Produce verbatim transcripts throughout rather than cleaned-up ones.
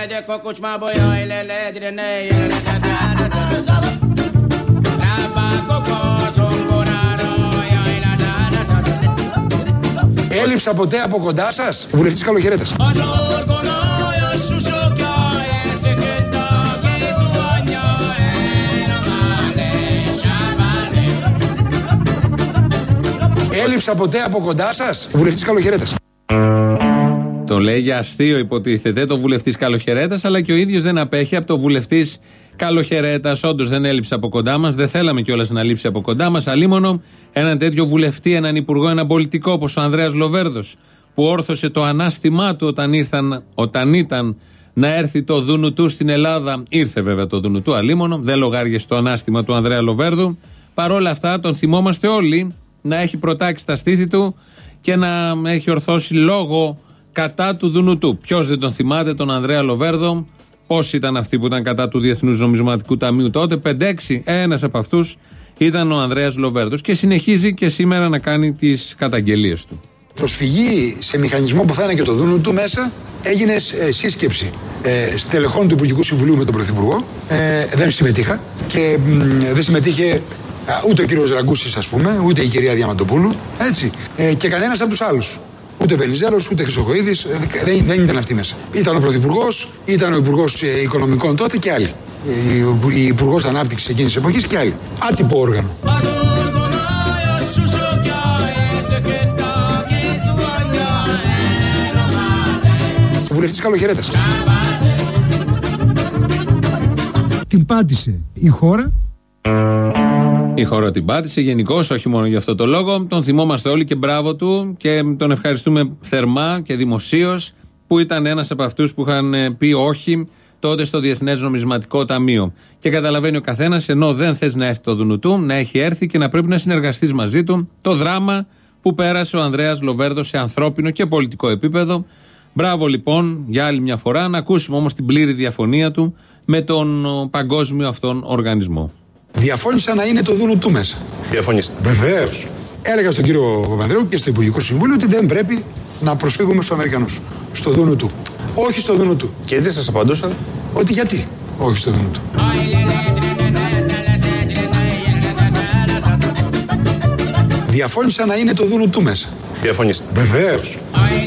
Έλειψα ποτέ από κοντά σας, βουλευτής Καλοχαιρέτας. Έλειψα ποτέ από κοντά σας, βουλευτής Καλοχαιρέτας. Το λέει για αστείο, υποτίθεται, το βουλευτής Καλοχαιρέτας, αλλά και ο ίδιος δεν απέχει από το βουλευτής Καλοχαιρέτας. Όντως δεν έλειψε από κοντά μας, δεν θέλαμε κιόλας να λείψει από κοντά μας. Αλίμονο έναν τέτοιο βουλευτή, έναν υπουργό, έναν πολιτικό όπως ο Ανδρέας Λοβέρδος, που όρθωσε το ανάστημά του όταν, ήρθαν, όταν ήταν να έρθει το Δουνουτού στην Ελλάδα. Ήρθε βέβαια το Δουνουτού, αλίμονο, δεν λογάριασε το ανάστημα του Ανδρέα Λοβέρδου. Παρόλα αυτά τον θυμόμαστε όλοι να έχει προτάξει τα στήθη του και να έχει ορθώσει λόγο κατά του Δουνουτού. Ποιος δεν τον θυμάται τον Ανδρέα Λοβέρδο? Πόσοι ήταν αυτοί που ήταν κατά του Διεθνούς Νομισματικού Ταμείου τότε? πέντε έξι. Ένας από αυτούς ήταν ο Ανδρέας Λοβέρδος και συνεχίζει και σήμερα να κάνει τις καταγγελίες του. Προσφυγή σε μηχανισμό που θα είναι και το Δουνουτού μέσα έγινε ε, σύσκεψη ε, στελεχών του Υπουργικού Συμβουλίου με τον Πρωθυπουργό. Ε, δεν συμμετείχα και ε, δεν συμμετείχε ούτε ο κύριος Ραγκούσης, ας πούμε, ούτε η κυρία Διαμαντοπούλου, έτσι, ε, και κανένας από τους άλλους. Ούτε Βενιζέλος, ούτε Χρυσοχοΐδης, ε, δεν, δεν ήταν αυτοί μέσα. Ήταν ο Πρωθυπουργός, ήταν ο Υπουργός ε, Οικονομικών τότε και άλλοι. Ε, η Υπουργός Ανάπτυξης εκείνης της εποχής και άλλοι. Άτυπο όργανο. Βουλευτής Καλοχαιρέτας. Την πάτησε η χώρα. Η χώρα την πάτησε γενικώς, όχι μόνο για αυτό το λόγο. Τον θυμόμαστε όλοι και μπράβο του και τον ευχαριστούμε θερμά και δημοσίως που ήταν ένας από αυτούς που είχαν πει όχι τότε στο Διεθνές Νομισματικό Ταμείο. Και καταλαβαίνει ο καθένας, ενώ δεν θες να έρθει το Δουνουτού, να έχει έρθει και να πρέπει να συνεργαστείς μαζί του, το δράμα που πέρασε ο Ανδρέας Λοβέρδος σε ανθρώπινο και πολιτικό επίπεδο. Μπράβο λοιπόν για άλλη μια φορά, να ακούσουμε όμως την πλήρη διαφωνία του με τον παγκόσμιο αυτόν οργανισμό. Διαφώνησα να είναι το Δουνουτού μέσα. Διαφωνήστε. Βεβαίως. Έλεγα στον κύριο Παπανδρέου και στο Υπουργικό Συμβούλιο ότι δεν πρέπει να προσφύγουμε στους Αμερικανούς. Στο Δουνουτού. Όχι στο Δουνουτού. Και τι σας απαντούσαν? Ότι γιατί όχι στο Δουνουτού. Διαφώνησα να είναι το Δουνουτού μέσα. Διαφωνήστε. Βεβαίως.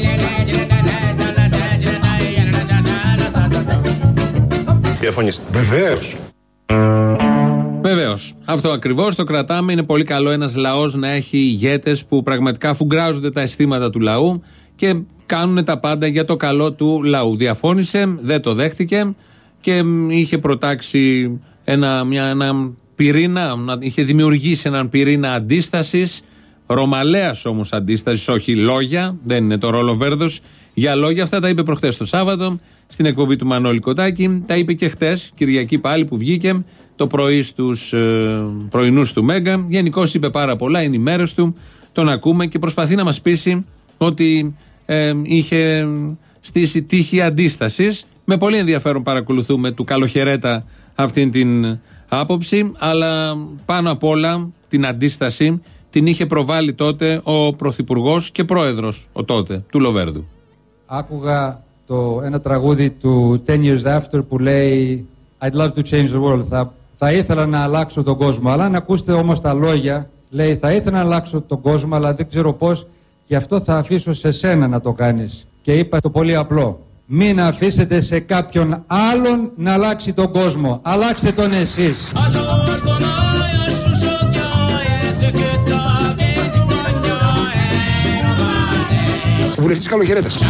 Διαφωνήστε. Βεβαίως. Βεβαίως. Αυτό ακριβώς το κρατάμε. Είναι πολύ καλό ένας λαός να έχει ηγέτες που πραγματικά φουγκράζονται τα αισθήματα του λαού και κάνουν τα πάντα για το καλό του λαού. Διαφώνησε, δεν το δέχτηκε και είχε προτάξει ένα, μια, ένα πυρήνα, είχε δημιουργήσει έναν πυρήνα αντίστασης, ρωμαλαίας όμως αντίστασης, όχι λόγια, δεν είναι το ρόλο Βέρδος για λόγια. Αυτά τα είπε προχτές το Σάββατο στην εκπομπή του Μανώλη Κοτάκη, τα είπε και χτες, Κυριακή πάλι που βγήκε το πρωί στους ε, πρωινούς του Μέγκα. Γενικώς είπε πάρα πολλά, είναι οι μέρες του, τον ακούμε και προσπαθεί να μας πείσει ότι ε, είχε στήσει τύχη αντίστασης. Με πολύ ενδιαφέρον παρακολουθούμε του Καλοχαιρέτα αυτήν την άποψη, αλλά πάνω απ' όλα την αντίσταση την είχε προβάλει τότε ο Πρωθυπουργός και Πρόεδρος ο τότε του Λοβέρδου. Άκουγα το, ένα τραγούδι του ten years after που λέει I'd love to change the world. Θα, θα ήθελα να αλλάξω τον κόσμο. Αλλά αν ακούσετε όμως τα λόγια, λέει θα ήθελα να αλλάξω τον κόσμο, αλλά δεν ξέρω πώς, γι' αυτό θα αφήσω σε σένα να το κάνεις. Και είπα το πολύ απλό. Μην αφήσετε σε κάποιον άλλον να αλλάξει τον κόσμο. Αλλάξτε τον εσείς. Βουλευτής Καλοχαιρέτας.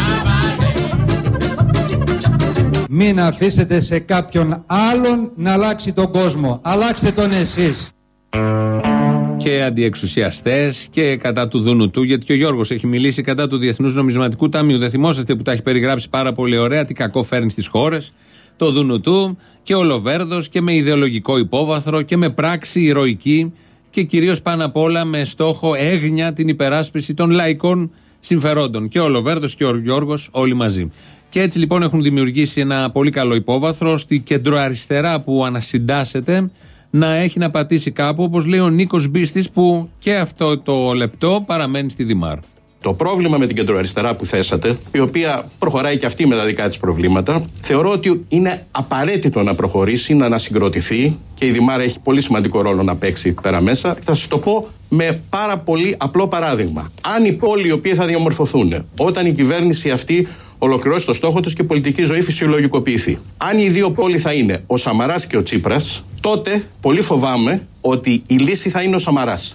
Μην αφήσετε σε κάποιον άλλον να αλλάξει τον κόσμο. Αλλάξτε τον εσείς. Και αντιεξουσιαστές και κατά του Δουνουτού, γιατί και ο Γιώργος έχει μιλήσει κατά του Διεθνούς Νομισματικού Ταμείου. Δεν θυμόσαστε που τα έχει περιγράψει πάρα πολύ ωραία, τι κακό φέρνει στις χώρες, το Δουνουτού και ο Λοβέρδος και με ιδεολογικό υπόβαθρο και με πράξη ηρωική και κυρίως πάνω απ' όλα με στόχο έγνοια την υπεράσπιση των λαϊκών συμφερόντων. Και ο Λοβέρδος και ο Γιώργος όλοι μαζί. Και έτσι λοιπόν έχουν δημιουργήσει ένα πολύ καλό υπόβαθρο στη κεντροαριστερά που ανασυντάσσεται να έχει να πατήσει κάπου, όπως λέει ο Νίκος Μπίστης, που και αυτό το λεπτό παραμένει στη Δημάρ. Το πρόβλημα με την κεντροαριστερά που θέσατε, η οποία προχωράει και αυτή με τα δικά της προβλήματα, θεωρώ ότι είναι απαραίτητο να προχωρήσει, να ανασυγκροτηθεί και η Δημάρα έχει πολύ σημαντικό ρόλο να παίξει πέρα μέσα. Θα σας το πω με πάρα πολύ απλό παράδειγμα. Αν οι πόλοι οι οποίοι θα διαμορφωθούν όταν η κυβέρνηση αυτή ολοκληρώσει το στόχο τους και η πολιτική ζωή φυσιολογικοποιηθεί. Αν οι δύο πόλοι θα είναι ο Σαμαράς και ο Τσίπρας, τότε πολύ φοβάμαι ότι η λύση θα είναι ο Σαμαράς.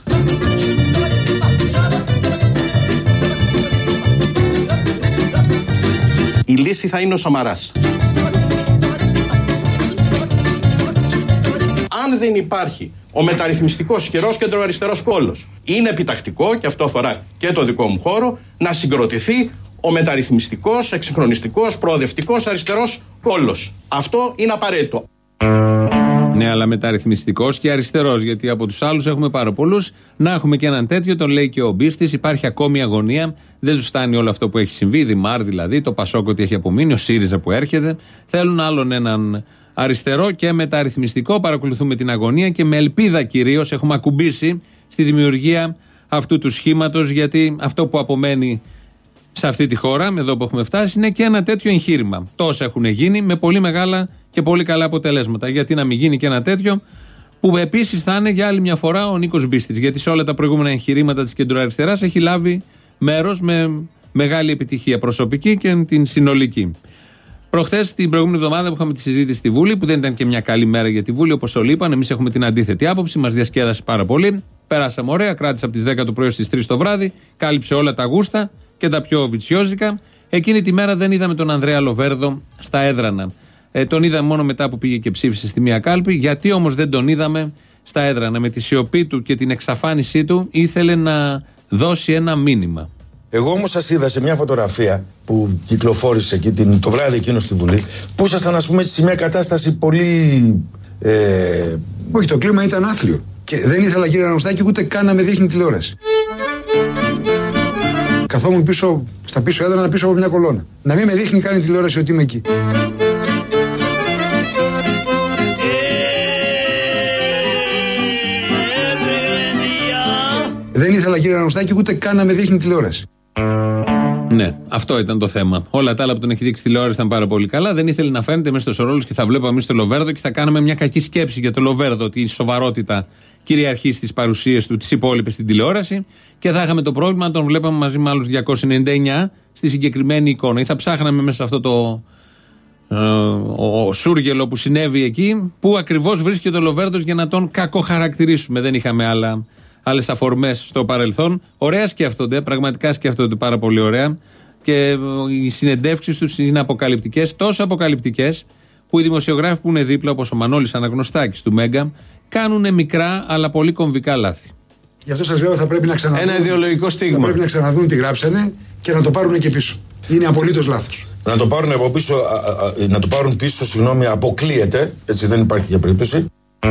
Η λύση θα είναι ο Σαμαράς. Αν δεν υπάρχει ο μεταρρυθμιστικός ισχυρός κεντροαριστερός πόλος, είναι επιτακτικό, και αυτό αφορά και το δικό μου χώρο, να συγκροτηθεί ο μεταρρυθμιστικός, εξυγχρονιστικός, προοδευτικός αριστερός πόλος. Αυτό είναι απαραίτητο. Ναι, αλλά μεταρρυθμιστικός και αριστερός, γιατί από τους άλλους έχουμε πάρα πολλούς. Να έχουμε και έναν τέτοιο, τον λέει και ο Μπίστης. Υπάρχει ακόμη αγωνία. Δεν τους φτάνει όλο αυτό που έχει συμβεί. Η Δημάρ δηλαδή, το Πασόκ ότι έχει απομείνει, ο ΣΥΡΙΖΑ που έρχεται. Θέλουν άλλον έναν αριστερό και μεταρρυθμιστικό. Παρακολουθούμε την αγωνία και με ελπίδα κυρίως έχουμε ακουμπήσει στη δημιουργία αυτού του σχήματος, γιατί αυτό που απομένει σε αυτή τη χώρα, εδώ που έχουμε φτάσει, είναι και ένα τέτοιο εγχείρημα. Τόσα έχουν γίνει με πολύ μεγάλα και πολύ καλά αποτελέσματα. Γιατί να μην γίνει και ένα τέτοιο, που επίσης θα είναι για άλλη μια φορά ο Νίκος Μπίστης. Γιατί σε όλα τα προηγούμενα εγχειρήματα της κεντροαριστεράς έχει λάβει μέρος με μεγάλη επιτυχία προσωπική και την συνολική. Προχθές, την προηγούμενη εβδομάδα που είχαμε τη συζήτηση στη Βούλη, που δεν ήταν και μια καλή μέρα για τη Βούλη, όπως όλοι είπαν, εμείς έχουμε την αντίθετη άποψη, μας διασκέδασε πάρα πολύ. Περάσαμε ωραία, κράτησε από τις δέκα το πρωί στις τρεις το βράδυ, κάλυψε όλα τα γούστα και τα πιο βιτσιόζικα. Εκείνη τη μέρα δεν είδαμε τον Ανδρέα Λοβέρδο στα έδρανα. Ε, τον είδαμε μόνο μετά που πήγε και ψήφισε στη μία κάλπη. Γιατί όμως δεν τον είδαμε στα έδρανα? Με τη σιωπή του και την εξαφάνισή του ήθελε να δώσει ένα μήνυμα. Εγώ όμως σας είδα σε μια φωτογραφία που κυκλοφόρησε εκεί την, το βράδυ εκείνο στη Βουλή, που ήσασταν, ας πούμε, σε μια κατάσταση πολύ... Ε... Όχι, το κλίμα ήταν άθλιο. Και δεν ήθελα, κύριε Αναστάκη, ούτε καν να με δείχνει τηλεόραση. Καθόμουν πίσω, στα πίσω έδρανα, πίσω από μια κολόνα. Να μην με δείχνει καν η τηλεόραση ότι είμαι εκεί. Δεν ήθελα, κύριε Αναστάκη, ούτε καν να με δείχνει τηλεόραση. Ναι, αυτό ήταν το θέμα. Όλα τα άλλα που τον έχει δείξει τηλεόραση ήταν πάρα πολύ καλά. Δεν ήθελε να φαίνεται μέσα στο ρόλο και θα βλέπαμε εμείς το Λοβέρδο και θα κάναμε μια κακή σκέψη για το Λοβέρδο, ότι η σοβαρότητα κυριαρχεί στις παρουσίες του, τις υπόλοιπες στην τηλεόραση, και θα είχαμε το πρόβλημα να τον βλέπαμε μαζί με άλλους διακόσιους ενενήντα εννέα στη συγκεκριμένη εικόνα. Ή θα ψάχναμε μέσα σε αυτό το ε, ο, ο σούργελο που συνέβη εκεί, που ακριβώς βρίσκεται ο Λοβέρδος, για να τον κακοχαρακτηρίσουμε. Δεν είχαμε άλλα. Άλλες αφορμές στο παρελθόν. Ωραία σκέφτονται, πραγματικά σκέφτονται πάρα πολύ ωραία. Και οι συνεντεύξεις τους είναι αποκαλυπτικές, τόσο αποκαλυπτικές, που οι δημοσιογράφοι που είναι δίπλα, όπως ο Μανώλης Αναγνωστάκης του Μέγκα, κάνουν μικρά αλλά πολύ κομβικά λάθη. Γι' αυτό σας λέω, θα πρέπει να ξαναδούν. Ένα ιδεολογικό στίγμα. Θα πρέπει να ξαναδούν τι γράψανε και να το πάρουν και πίσω. Είναι απολύτως λάθος. Να το πάρουν από πίσω, α, α, να το πάρουν πίσω, συγγνώμη, αποκλείεται. Έτσι δεν υπάρχει για περίπτωση.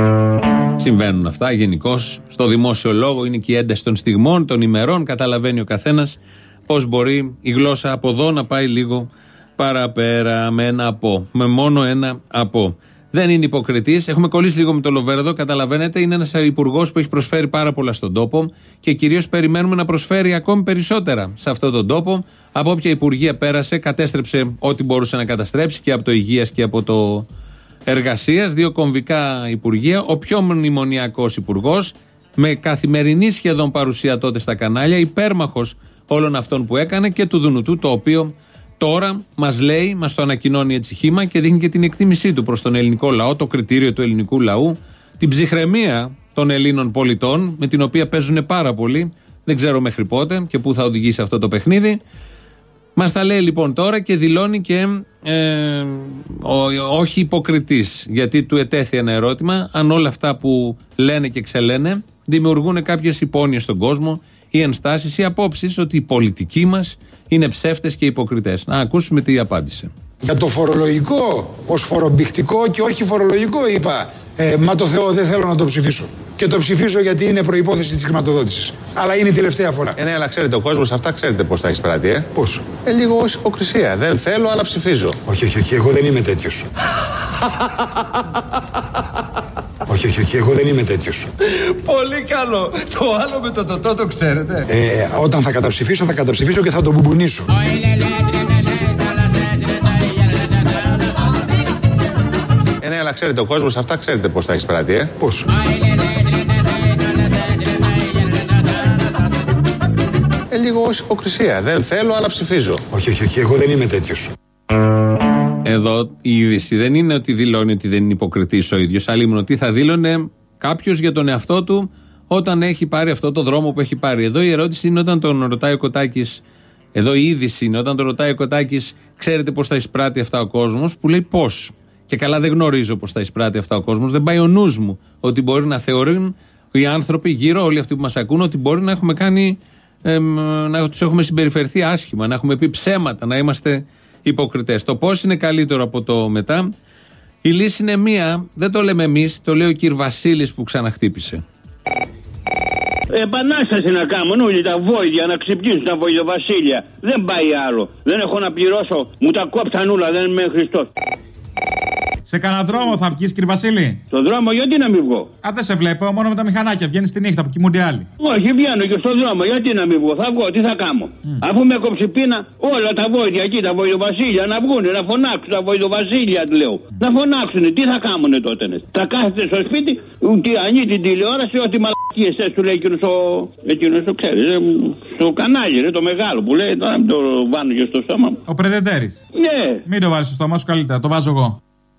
Συμβαίνουν αυτά γενικώς στο δημόσιο λόγο, είναι και η ένταση των στιγμών, των ημερών. Καταλαβαίνει ο καθένας πώς μπορεί η γλώσσα από εδώ να πάει λίγο παραπέρα με ένα από. Με μόνο ένα από. Δεν είναι υποκριτής. Έχουμε κολλήσει λίγο με το Λοβέρδο, καταλαβαίνετε. Είναι ένας υπουργός που έχει προσφέρει πάρα πολλά στον τόπο και κυρίως περιμένουμε να προσφέρει ακόμη περισσότερα σε αυτόν τον τόπο. Από όποια υπουργεία πέρασε, κατέστρεψε ό,τι μπορούσε να καταστρέψει, και από το υγείας και από το εργασίας. Δύο κομβικά υπουργεία. Ο πιο μνημονιακός υπουργός, με καθημερινή σχεδόν παρουσία τότε στα κανάλια, υπέρμαχος όλων αυτών που έκανε και του Δουνουτού, το οποίο τώρα μας λέει, μας το ανακοινώνει έτσι χύμα και δείχνει και την εκτίμησή του προς τον ελληνικό λαό, το κριτήριο του ελληνικού λαού, την ψυχραιμία των Ελλήνων πολιτών, με την οποία παίζουν πάρα πολύ. Δεν ξέρω μέχρι πότε και πού θα οδηγήσει αυτό το παιχνίδι. Μας τα λέει λοιπόν τώρα και δηλώνει και ε, ό, όχι υποκριτής, γιατί του ετέθη ένα ερώτημα αν όλα αυτά που λένε και ξελένε δημιουργούν κάποιες υπόνοιες στον κόσμο ή ενστάσεις ή απόψεις ότι οι πολιτικοί μας είναι ψεύτες και υποκριτές. Να ακούσουμε τι απάντησε. Για το φορολογικό ως φορομπηχτικό και όχι φορολογικό είπα ε, μα το Θεό δεν θέλω να το ψηφίσω. Και το ψηφίζω γιατί είναι προϋπόθεση της χρηματοδότησης. Αλλά είναι η τελευταία φορά. Ε, ναι, αλλά ξέρετε, ο κόσμος αυτά ξέρετε πώς τα εισπράττει, ε. Πώς? Ε, λίγο ως υποκρισία. Δεν θέλω, αλλά ψηφίζω. Όχι, όχι, όχι, εγώ δεν είμαι τέτοιος. όχι, Όχι, όχι, όχι, εγώ δεν είμαι τέτοιος. Πολύ καλό. Το άλλο με το τοτό το ξέρετε. Ε, όταν θα καταψηφίσω, θα καταψηφίσω και θα το μπουμπουνίσω. Ε, ναι, αλλά ξέρετε, ο κόσμος αυτά ξέρετε πώς τα εισπράττει, ε. Πώς? Ε, λίγο υποκρισία. Δεν θέλω, αλλά ψηφίζω. Όχι, όχι, όχι, εγώ δεν είμαι τέτοιος. Εδώ η είδηση δεν είναι ότι δηλώνει ότι δεν είναι υποκριτής ο ίδιος. Αλλήμον ότι θα δήλωνε κάποιος για τον εαυτό του όταν έχει πάρει αυτό το δρόμο που έχει πάρει. Εδώ η ερώτηση είναι όταν τον ρωτάει ο Κωτάκης, εδώ η είδηση είναι όταν τον ρωτάει ο Κωτάκης, ξέρετε πώς θα εισπράττει αυτά ο κόσμος, που λέει πώς. Και καλά δεν γνωρίζω πώς θα εισπράττει αυτά ο κόσμος. Δεν πάει ο νους μου ότι μπορεί να θεωρούν οι άνθρωποι γύρω, όλοι αυτοί που μας ακούν, ότι μπορεί να έχουμε κάνει, ε, να τους έχουμε συμπεριφερθεί άσχημα, να έχουμε πει ψέματα, να είμαστε υποκριτές. Το πώς είναι καλύτερο από το μετά. Η λύση είναι μία, δεν το λέμε εμείς, το λέει ο κ. Βασίλης που ξαναχτύπησε. Επανάσταση να κάνουν όλοι τα βόηδια να ξυπνήσουν τα βοηδοβασίλια. Δεν πάει άλλο. Δεν έχω να πληρώσω. Μου τα κόψαν όλα, δεν είμαι Χριστός. Σε κανένα δρόμο θα βγεις, κύριε Βασίλη? Στο δρόμο, γιατί να μην βγω? Α, δεν σε βλέπω, μόνο με τα μηχανάκια. Βγαίνεις τη νύχτα που κοιμούνται άλλοι. Όχι, βγαίνω και στον δρόμο, γιατί να μην βγω? Θα βγω, τι θα κάνω? Mm. Αφού με κόψει πείνα, όλα τα βόηδια εκεί, τα βοηδοβασίλια να βγούνε, να φωνάξουν τα βοηδοβασίλια, λέω. Mm. Να φωνάξουν, τι θα κάνουνε τότε? Θα κάθεται στο σπίτι, και ανοίγει την τηλεόραση, ότι μαλακίες του λέει εκείνο ο. Εκείνο το ξέρει, στο κανάλι, ρε, το μεγάλο που λέει, τώρα μην το βάνω και στο στόμα μου. Ο Πρετεντέρης. Ναι. Μην το βάλεις στο στόμα σου καλύτερα, το βάζω εγώ.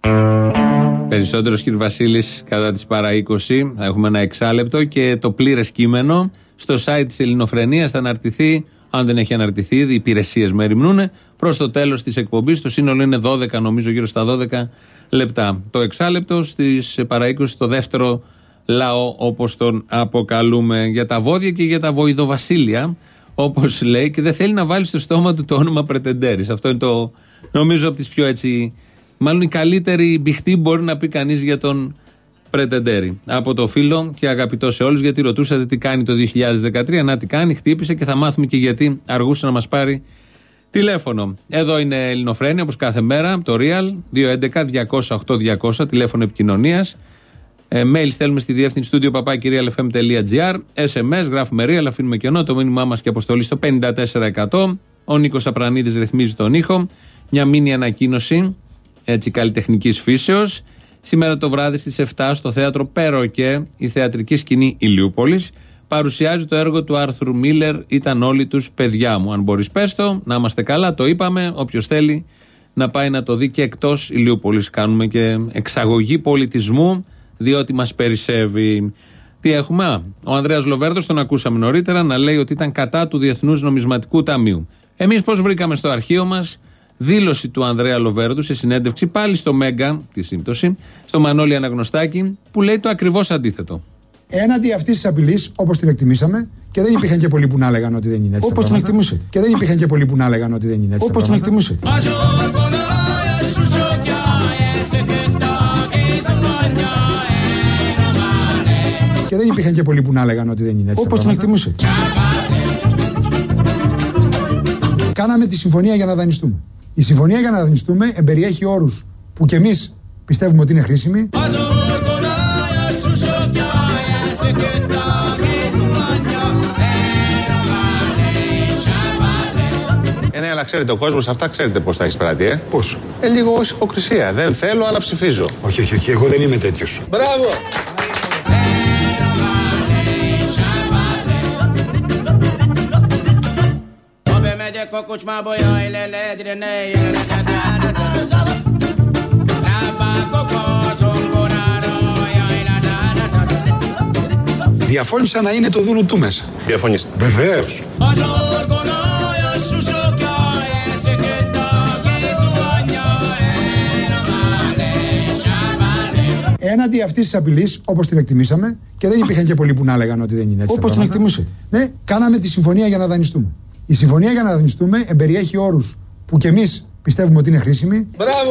Περισσότερος κ. Βασίλης κατά τις παρά είκοσι. Θα έχουμε ένα εξάλεπτο και το πλήρες κείμενο στο site της Ελληνοφρενίας θα αναρτηθεί, αν δεν έχει αναρτηθεί ήδη, οι υπηρεσίες με ερημνούν, προς το τέλος της εκπομπής. Το σύνολο είναι δώδεκα, νομίζω, γύρω στα δώδεκα λεπτά. Το εξάλεπτο στις παρά είκοσι, το δεύτερο λαό, όπως τον αποκαλούμε, για τα βόδια και για τα βοηδοβασίλια, όπως λέει, και δεν θέλει να βάλει στο στόμα του το όνομα Πρετεντέρης. Αυτό είναι το, νομίζω, από τις πιο έτσι. Μάλλον η καλύτερη μπιχτή μπορεί να πει κανείς για τον Πρετεντέρη. Από το φίλο και αγαπητό σε όλους, γιατί ρωτούσατε τι κάνει το δύο χιλιάδες δεκατρία. Να τι κάνει, χτύπησε και θα μάθουμε και γιατί αργούσε να μας πάρει τηλέφωνο. Εδώ είναι Ελληνοφρένια, όπως κάθε μέρα, το Real, δύο έντεκα διακόσια οκτώ διακόσια, τηλέφωνο επικοινωνίας. Ε, mail στέλνουμε στη διεύθυνση studio παπάκι real f m τελεία g r. ες εμ ες, γράφουμε Real, αφήνουμε κενό, το μήνυμά μας και αποστολή στο πενήντα τέσσερα εκατό. Ο Νίκος Απρανίδης ρυθμίζει τον ήχο. Μια μίνι ανακοίνωση, έτσι, καλλιτεχνικής φύσεως. Σήμερα το βράδυ στις επτά στο θέατρο Περοκέ, η θεατρική σκηνή Ηλιούπολης παρουσιάζει το έργο του Άρθουρ Μίλερ, «Ήταν όλοι τους παιδιά μου». Αν μπορείς πες το, να είμαστε καλά, το είπαμε. Όποιος θέλει να πάει να το δει και εκτός Ηλιούπολης. Κάνουμε και εξαγωγή πολιτισμού, διότι μας περισσεύει. Τι έχουμε? Α, ο Ανδρέας Λοβέρδος, τον ακούσαμε νωρίτερα, να λέει ότι ήταν κατά του Διεθνούς Νομισματικού Ταμείου. Εμείς πώς βρήκαμε στο αρχείο μας? Δήλωση του Ανδρέα Λοβέρδου σε συνέντευξη πάλι στο Μέγκα, τη σύμπτωση, στο Μανώλη Αναγνωστάκη, που λέει το ακριβώς αντίθετο. Έναντι αυτής της απειλής, όπως την εκτιμήσαμε, και δεν υπήρχαν και πολλοί που να έλεγαν ότι δεν είναι έτσι. Όπως την εκτιμήσε. Και δεν υπήρχαν και πολλοί που να έλεγαν ότι δεν είναι έτσι. Όπως την εκτιμήσε. Και δεν υπήρχαν και πολλοί που να έλεγαν ότι δεν είναι έτσι. Όπως την εκτιμήσε. Κάναμε τη συμφωνία για να δανειστούμε. Η συμφωνία για να δανειστούμε εμπεριέχει όρους που κι εμείς πιστεύουμε ότι είναι χρήσιμοι. Ε, ναι, αλλά ξέρετε, ο κόσμος αυτά ξέρετε πώς τα εισπράττει, ε. Πώς? Ε, λίγο υποκρισία. Δεν θέλω, αλλά ψηφίζω. Όχι, όχι, όχι, εγώ δεν είμαι τέτοιος. Μπράβο! Διαφώνησα να είναι το δούνου του μέσα. Διαφωνήστε. Βεβαίως. Έναντι αυτής της απειλής, όπως την εκτιμήσαμε, και δεν υπήρχαν και πολλοί που να έλεγαν ότι δεν είναι έτσι. Όπως την εκτιμήσε. Ναι, κάναμε τη συμφωνία για να δανειστούμε. Η συμφωνία για να δανειστούμε εμπεριέχει όρους που κι εμείς πιστεύουμε ότι είναι χρήσιμοι. Μπράβο!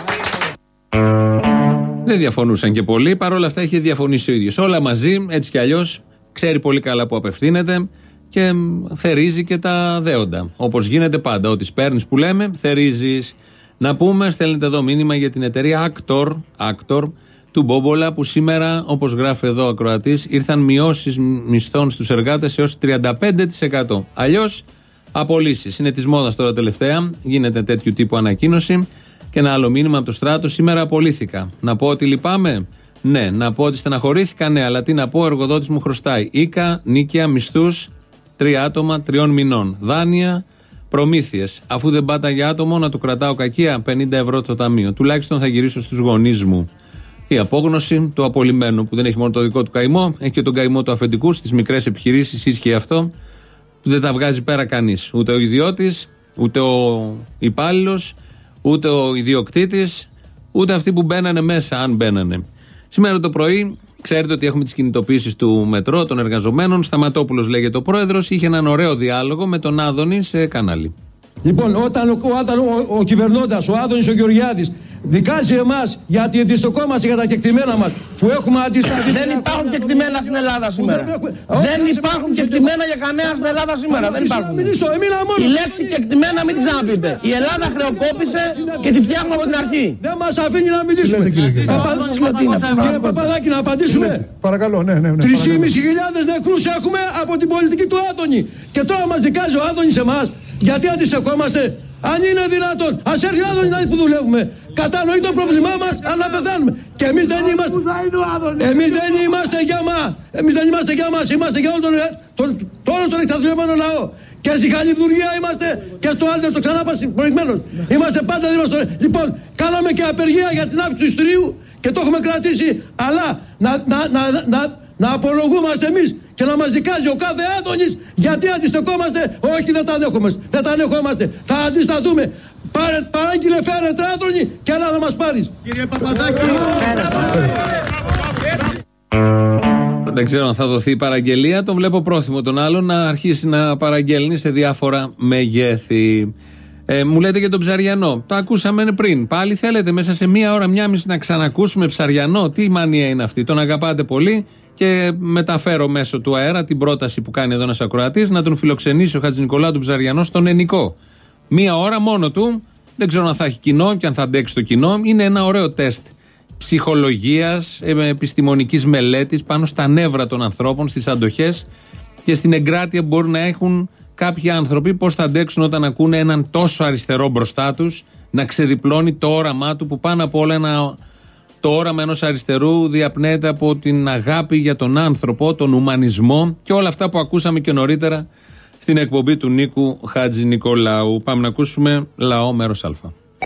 Δεν διαφωνούσαν και πολλοί, παρόλα αυτά είχε διαφωνήσει ο ίδιος. Όλα μαζί, έτσι κι αλλιώς, ξέρει πολύ καλά που απευθύνεται και θερίζει και τα δέοντα. Όπως γίνεται πάντα, ό,τι σπέρνεις που λέμε, θερίζεις. Να πούμε, στέλνετε εδώ μήνυμα για την εταιρεία Actor, Actor του Μπόμπολα, που σήμερα, όπως γράφει εδώ ο ακροατής, ήρθαν μειώσεις μισθών στους εργάτες έως τριάντα πέντε τοις εκατό. Αλλιώς απολύσεις. Είναι της μόδας τώρα τελευταία, γίνεται τέτοιου τύπου ανακοίνωση. Και ένα άλλο μήνυμα από το Στράτο: σήμερα απολύθηκα. Να πω ότι λυπάμαι? Ναι. Να πω ότι στεναχωρήθηκα? Ναι. Αλλά τι να πω, ο εργοδότης μου χρωστάει. Οίκα, νίκαια, μισθούς, τρία άτομα, τριών μηνών. Δάνεια, προμήθειες. Αφού δεν πάτα για άτομο, να του κρατάω κακία, πενήντα ευρώ το ταμείο. Τουλάχιστον θα γυρίσω στους γονείς μου. Η απόγνωση του απολυμμένου, που δεν έχει μόνο το δικό του καημό, έχει και τον καημό του αφεντικού. Στις μικρές επιχειρήσεις ίσχυε αυτό. Δεν τα βγάζει πέρα κανείς. Ούτε ο ιδιώτης, ούτε ο υπάλληλος, ούτε ο ιδιοκτήτης, ούτε αυτοί που μπαίνανε μέσα, αν μπαίνανε. Σήμερα το πρωί, ξέρετε ότι έχουμε τις κινητοποίησεις του μετρό, των εργαζομένων. Σταματόπουλος λέγεται ο πρόεδρος, είχε έναν ωραίο διάλογο με τον Άδωνη σε κανάλι. Λοιπόν, όταν ο, ο, ο, ο κυβερνώντας, ο Άδωνης ο Γεωργιάδης, δικάζει εμάς γιατί αντιστοκόμαστε για τα κεκτημένα μας που έχουμε αντισταθεί. Δεν υπάρχουν κεκτημένα στην Ελλάδα σήμερα. Δεν υπάρχουν κεκτημένα για κανένα στην Ελλάδα σήμερα. Δεν υπάρχουν. Η λέξη κεκτημένα μην ξαναπείτε. Η Ελλάδα χρεοκόπησε και τη φτιάχνουμε από την αρχή. Δεν μας αφήνει να μιλήσουμε. Κύριε Παπαδάκη, να απαντήσουμε. Παρακαλώ, ναι, ναι. τρεις και μισή χιλιάδες νεκρούς έχουμε από την πολιτική του Άδωνη. Και τώρα μας δικάζει ο Άδωνης εμάς γιατί αντιστεκόμαστε. Αν είναι δυνατόν, ας έρθει ο Άδωνης να δει που δουλεύουμε. Κατανοεί το πρόβλημά μας, αλλά πεθάνουμε. Και εμείς δεν είμαστε. Εμείς δεν είμαστε για μας. Εμείς δεν είμαστε για μας. Είμαστε για όλο τον, τον, τον, τον εκταθλιωμένο λαό. Και στη Χαλιβουργία είμαστε και στο άλλο το ξανά προηγμένος. Είμαστε πάντα δίπλα. Λοιπόν, κάναμε και απεργία για την αύξηση του εισιτηρίου και το έχουμε κρατήσει. Αλλά να, να, να, να, να απολογούμαστε εμείς και να μας δικάζει ο κάθε Άδωνης γιατί αντιστεκόμαστε. Όχι, δεν τα δέχομαστε. Δεν τα δεχόμαστε. Θα αντισταθούμε. Πάρε, παράγγειλε, φέρετε Άδωνη και έλα να μας πάρεις. Κύριε Παπαδάκη. Δεν ξέρω αν θα δοθεί η παραγγελία. Τον βλέπω πρόθυμο τον άλλον να αρχίσει να παραγγέλνει σε διάφορα μεγέθη. Ε, μου λέτε για τον Ψαριανό. Το ακούσαμε πριν. Πάλι θέλετε μέσα σε μία ώρα, μία μισή να ξανακούσουμε Ψαριανό? Τι μανία είναι αυτή? Τον αγαπάτε πολύ και μεταφέρω μέσω του αέρα την πρόταση που κάνει εδώ ένας ακροατής να τον φιλοξενήσει ο Χατζηνικολάου του Ψαριανό στον Ενικό. Μία ώρα μόνο του. Δεν ξέρω αν θα έχει κοινό και αν θα αντέξει το κοινό. Είναι ένα ωραίο τεστ ψυχολογίας, επιστημονικής μελέτης πάνω στα νεύρα των ανθρώπων, στις αντοχές και στην εγκράτεια που μπορούν να έχουν κάποιοι άνθρωποι, πώς θα αντέξουν όταν ακούνε έναν τόσο αριστερό μπροστά τους να ξεδιπλώνει το όραμά του, που πάνω απ' όλα ένα, το όραμα ενός αριστερού διαπνέεται από την αγάπη για τον άνθρωπο, τον ουμανισμό και όλα αυτά που ακούσαμε και νωρίτερα στην εκπομπή του Νίκου Χατζηνικολάου. Πάμε να ακούσουμε λαό μέρος Α.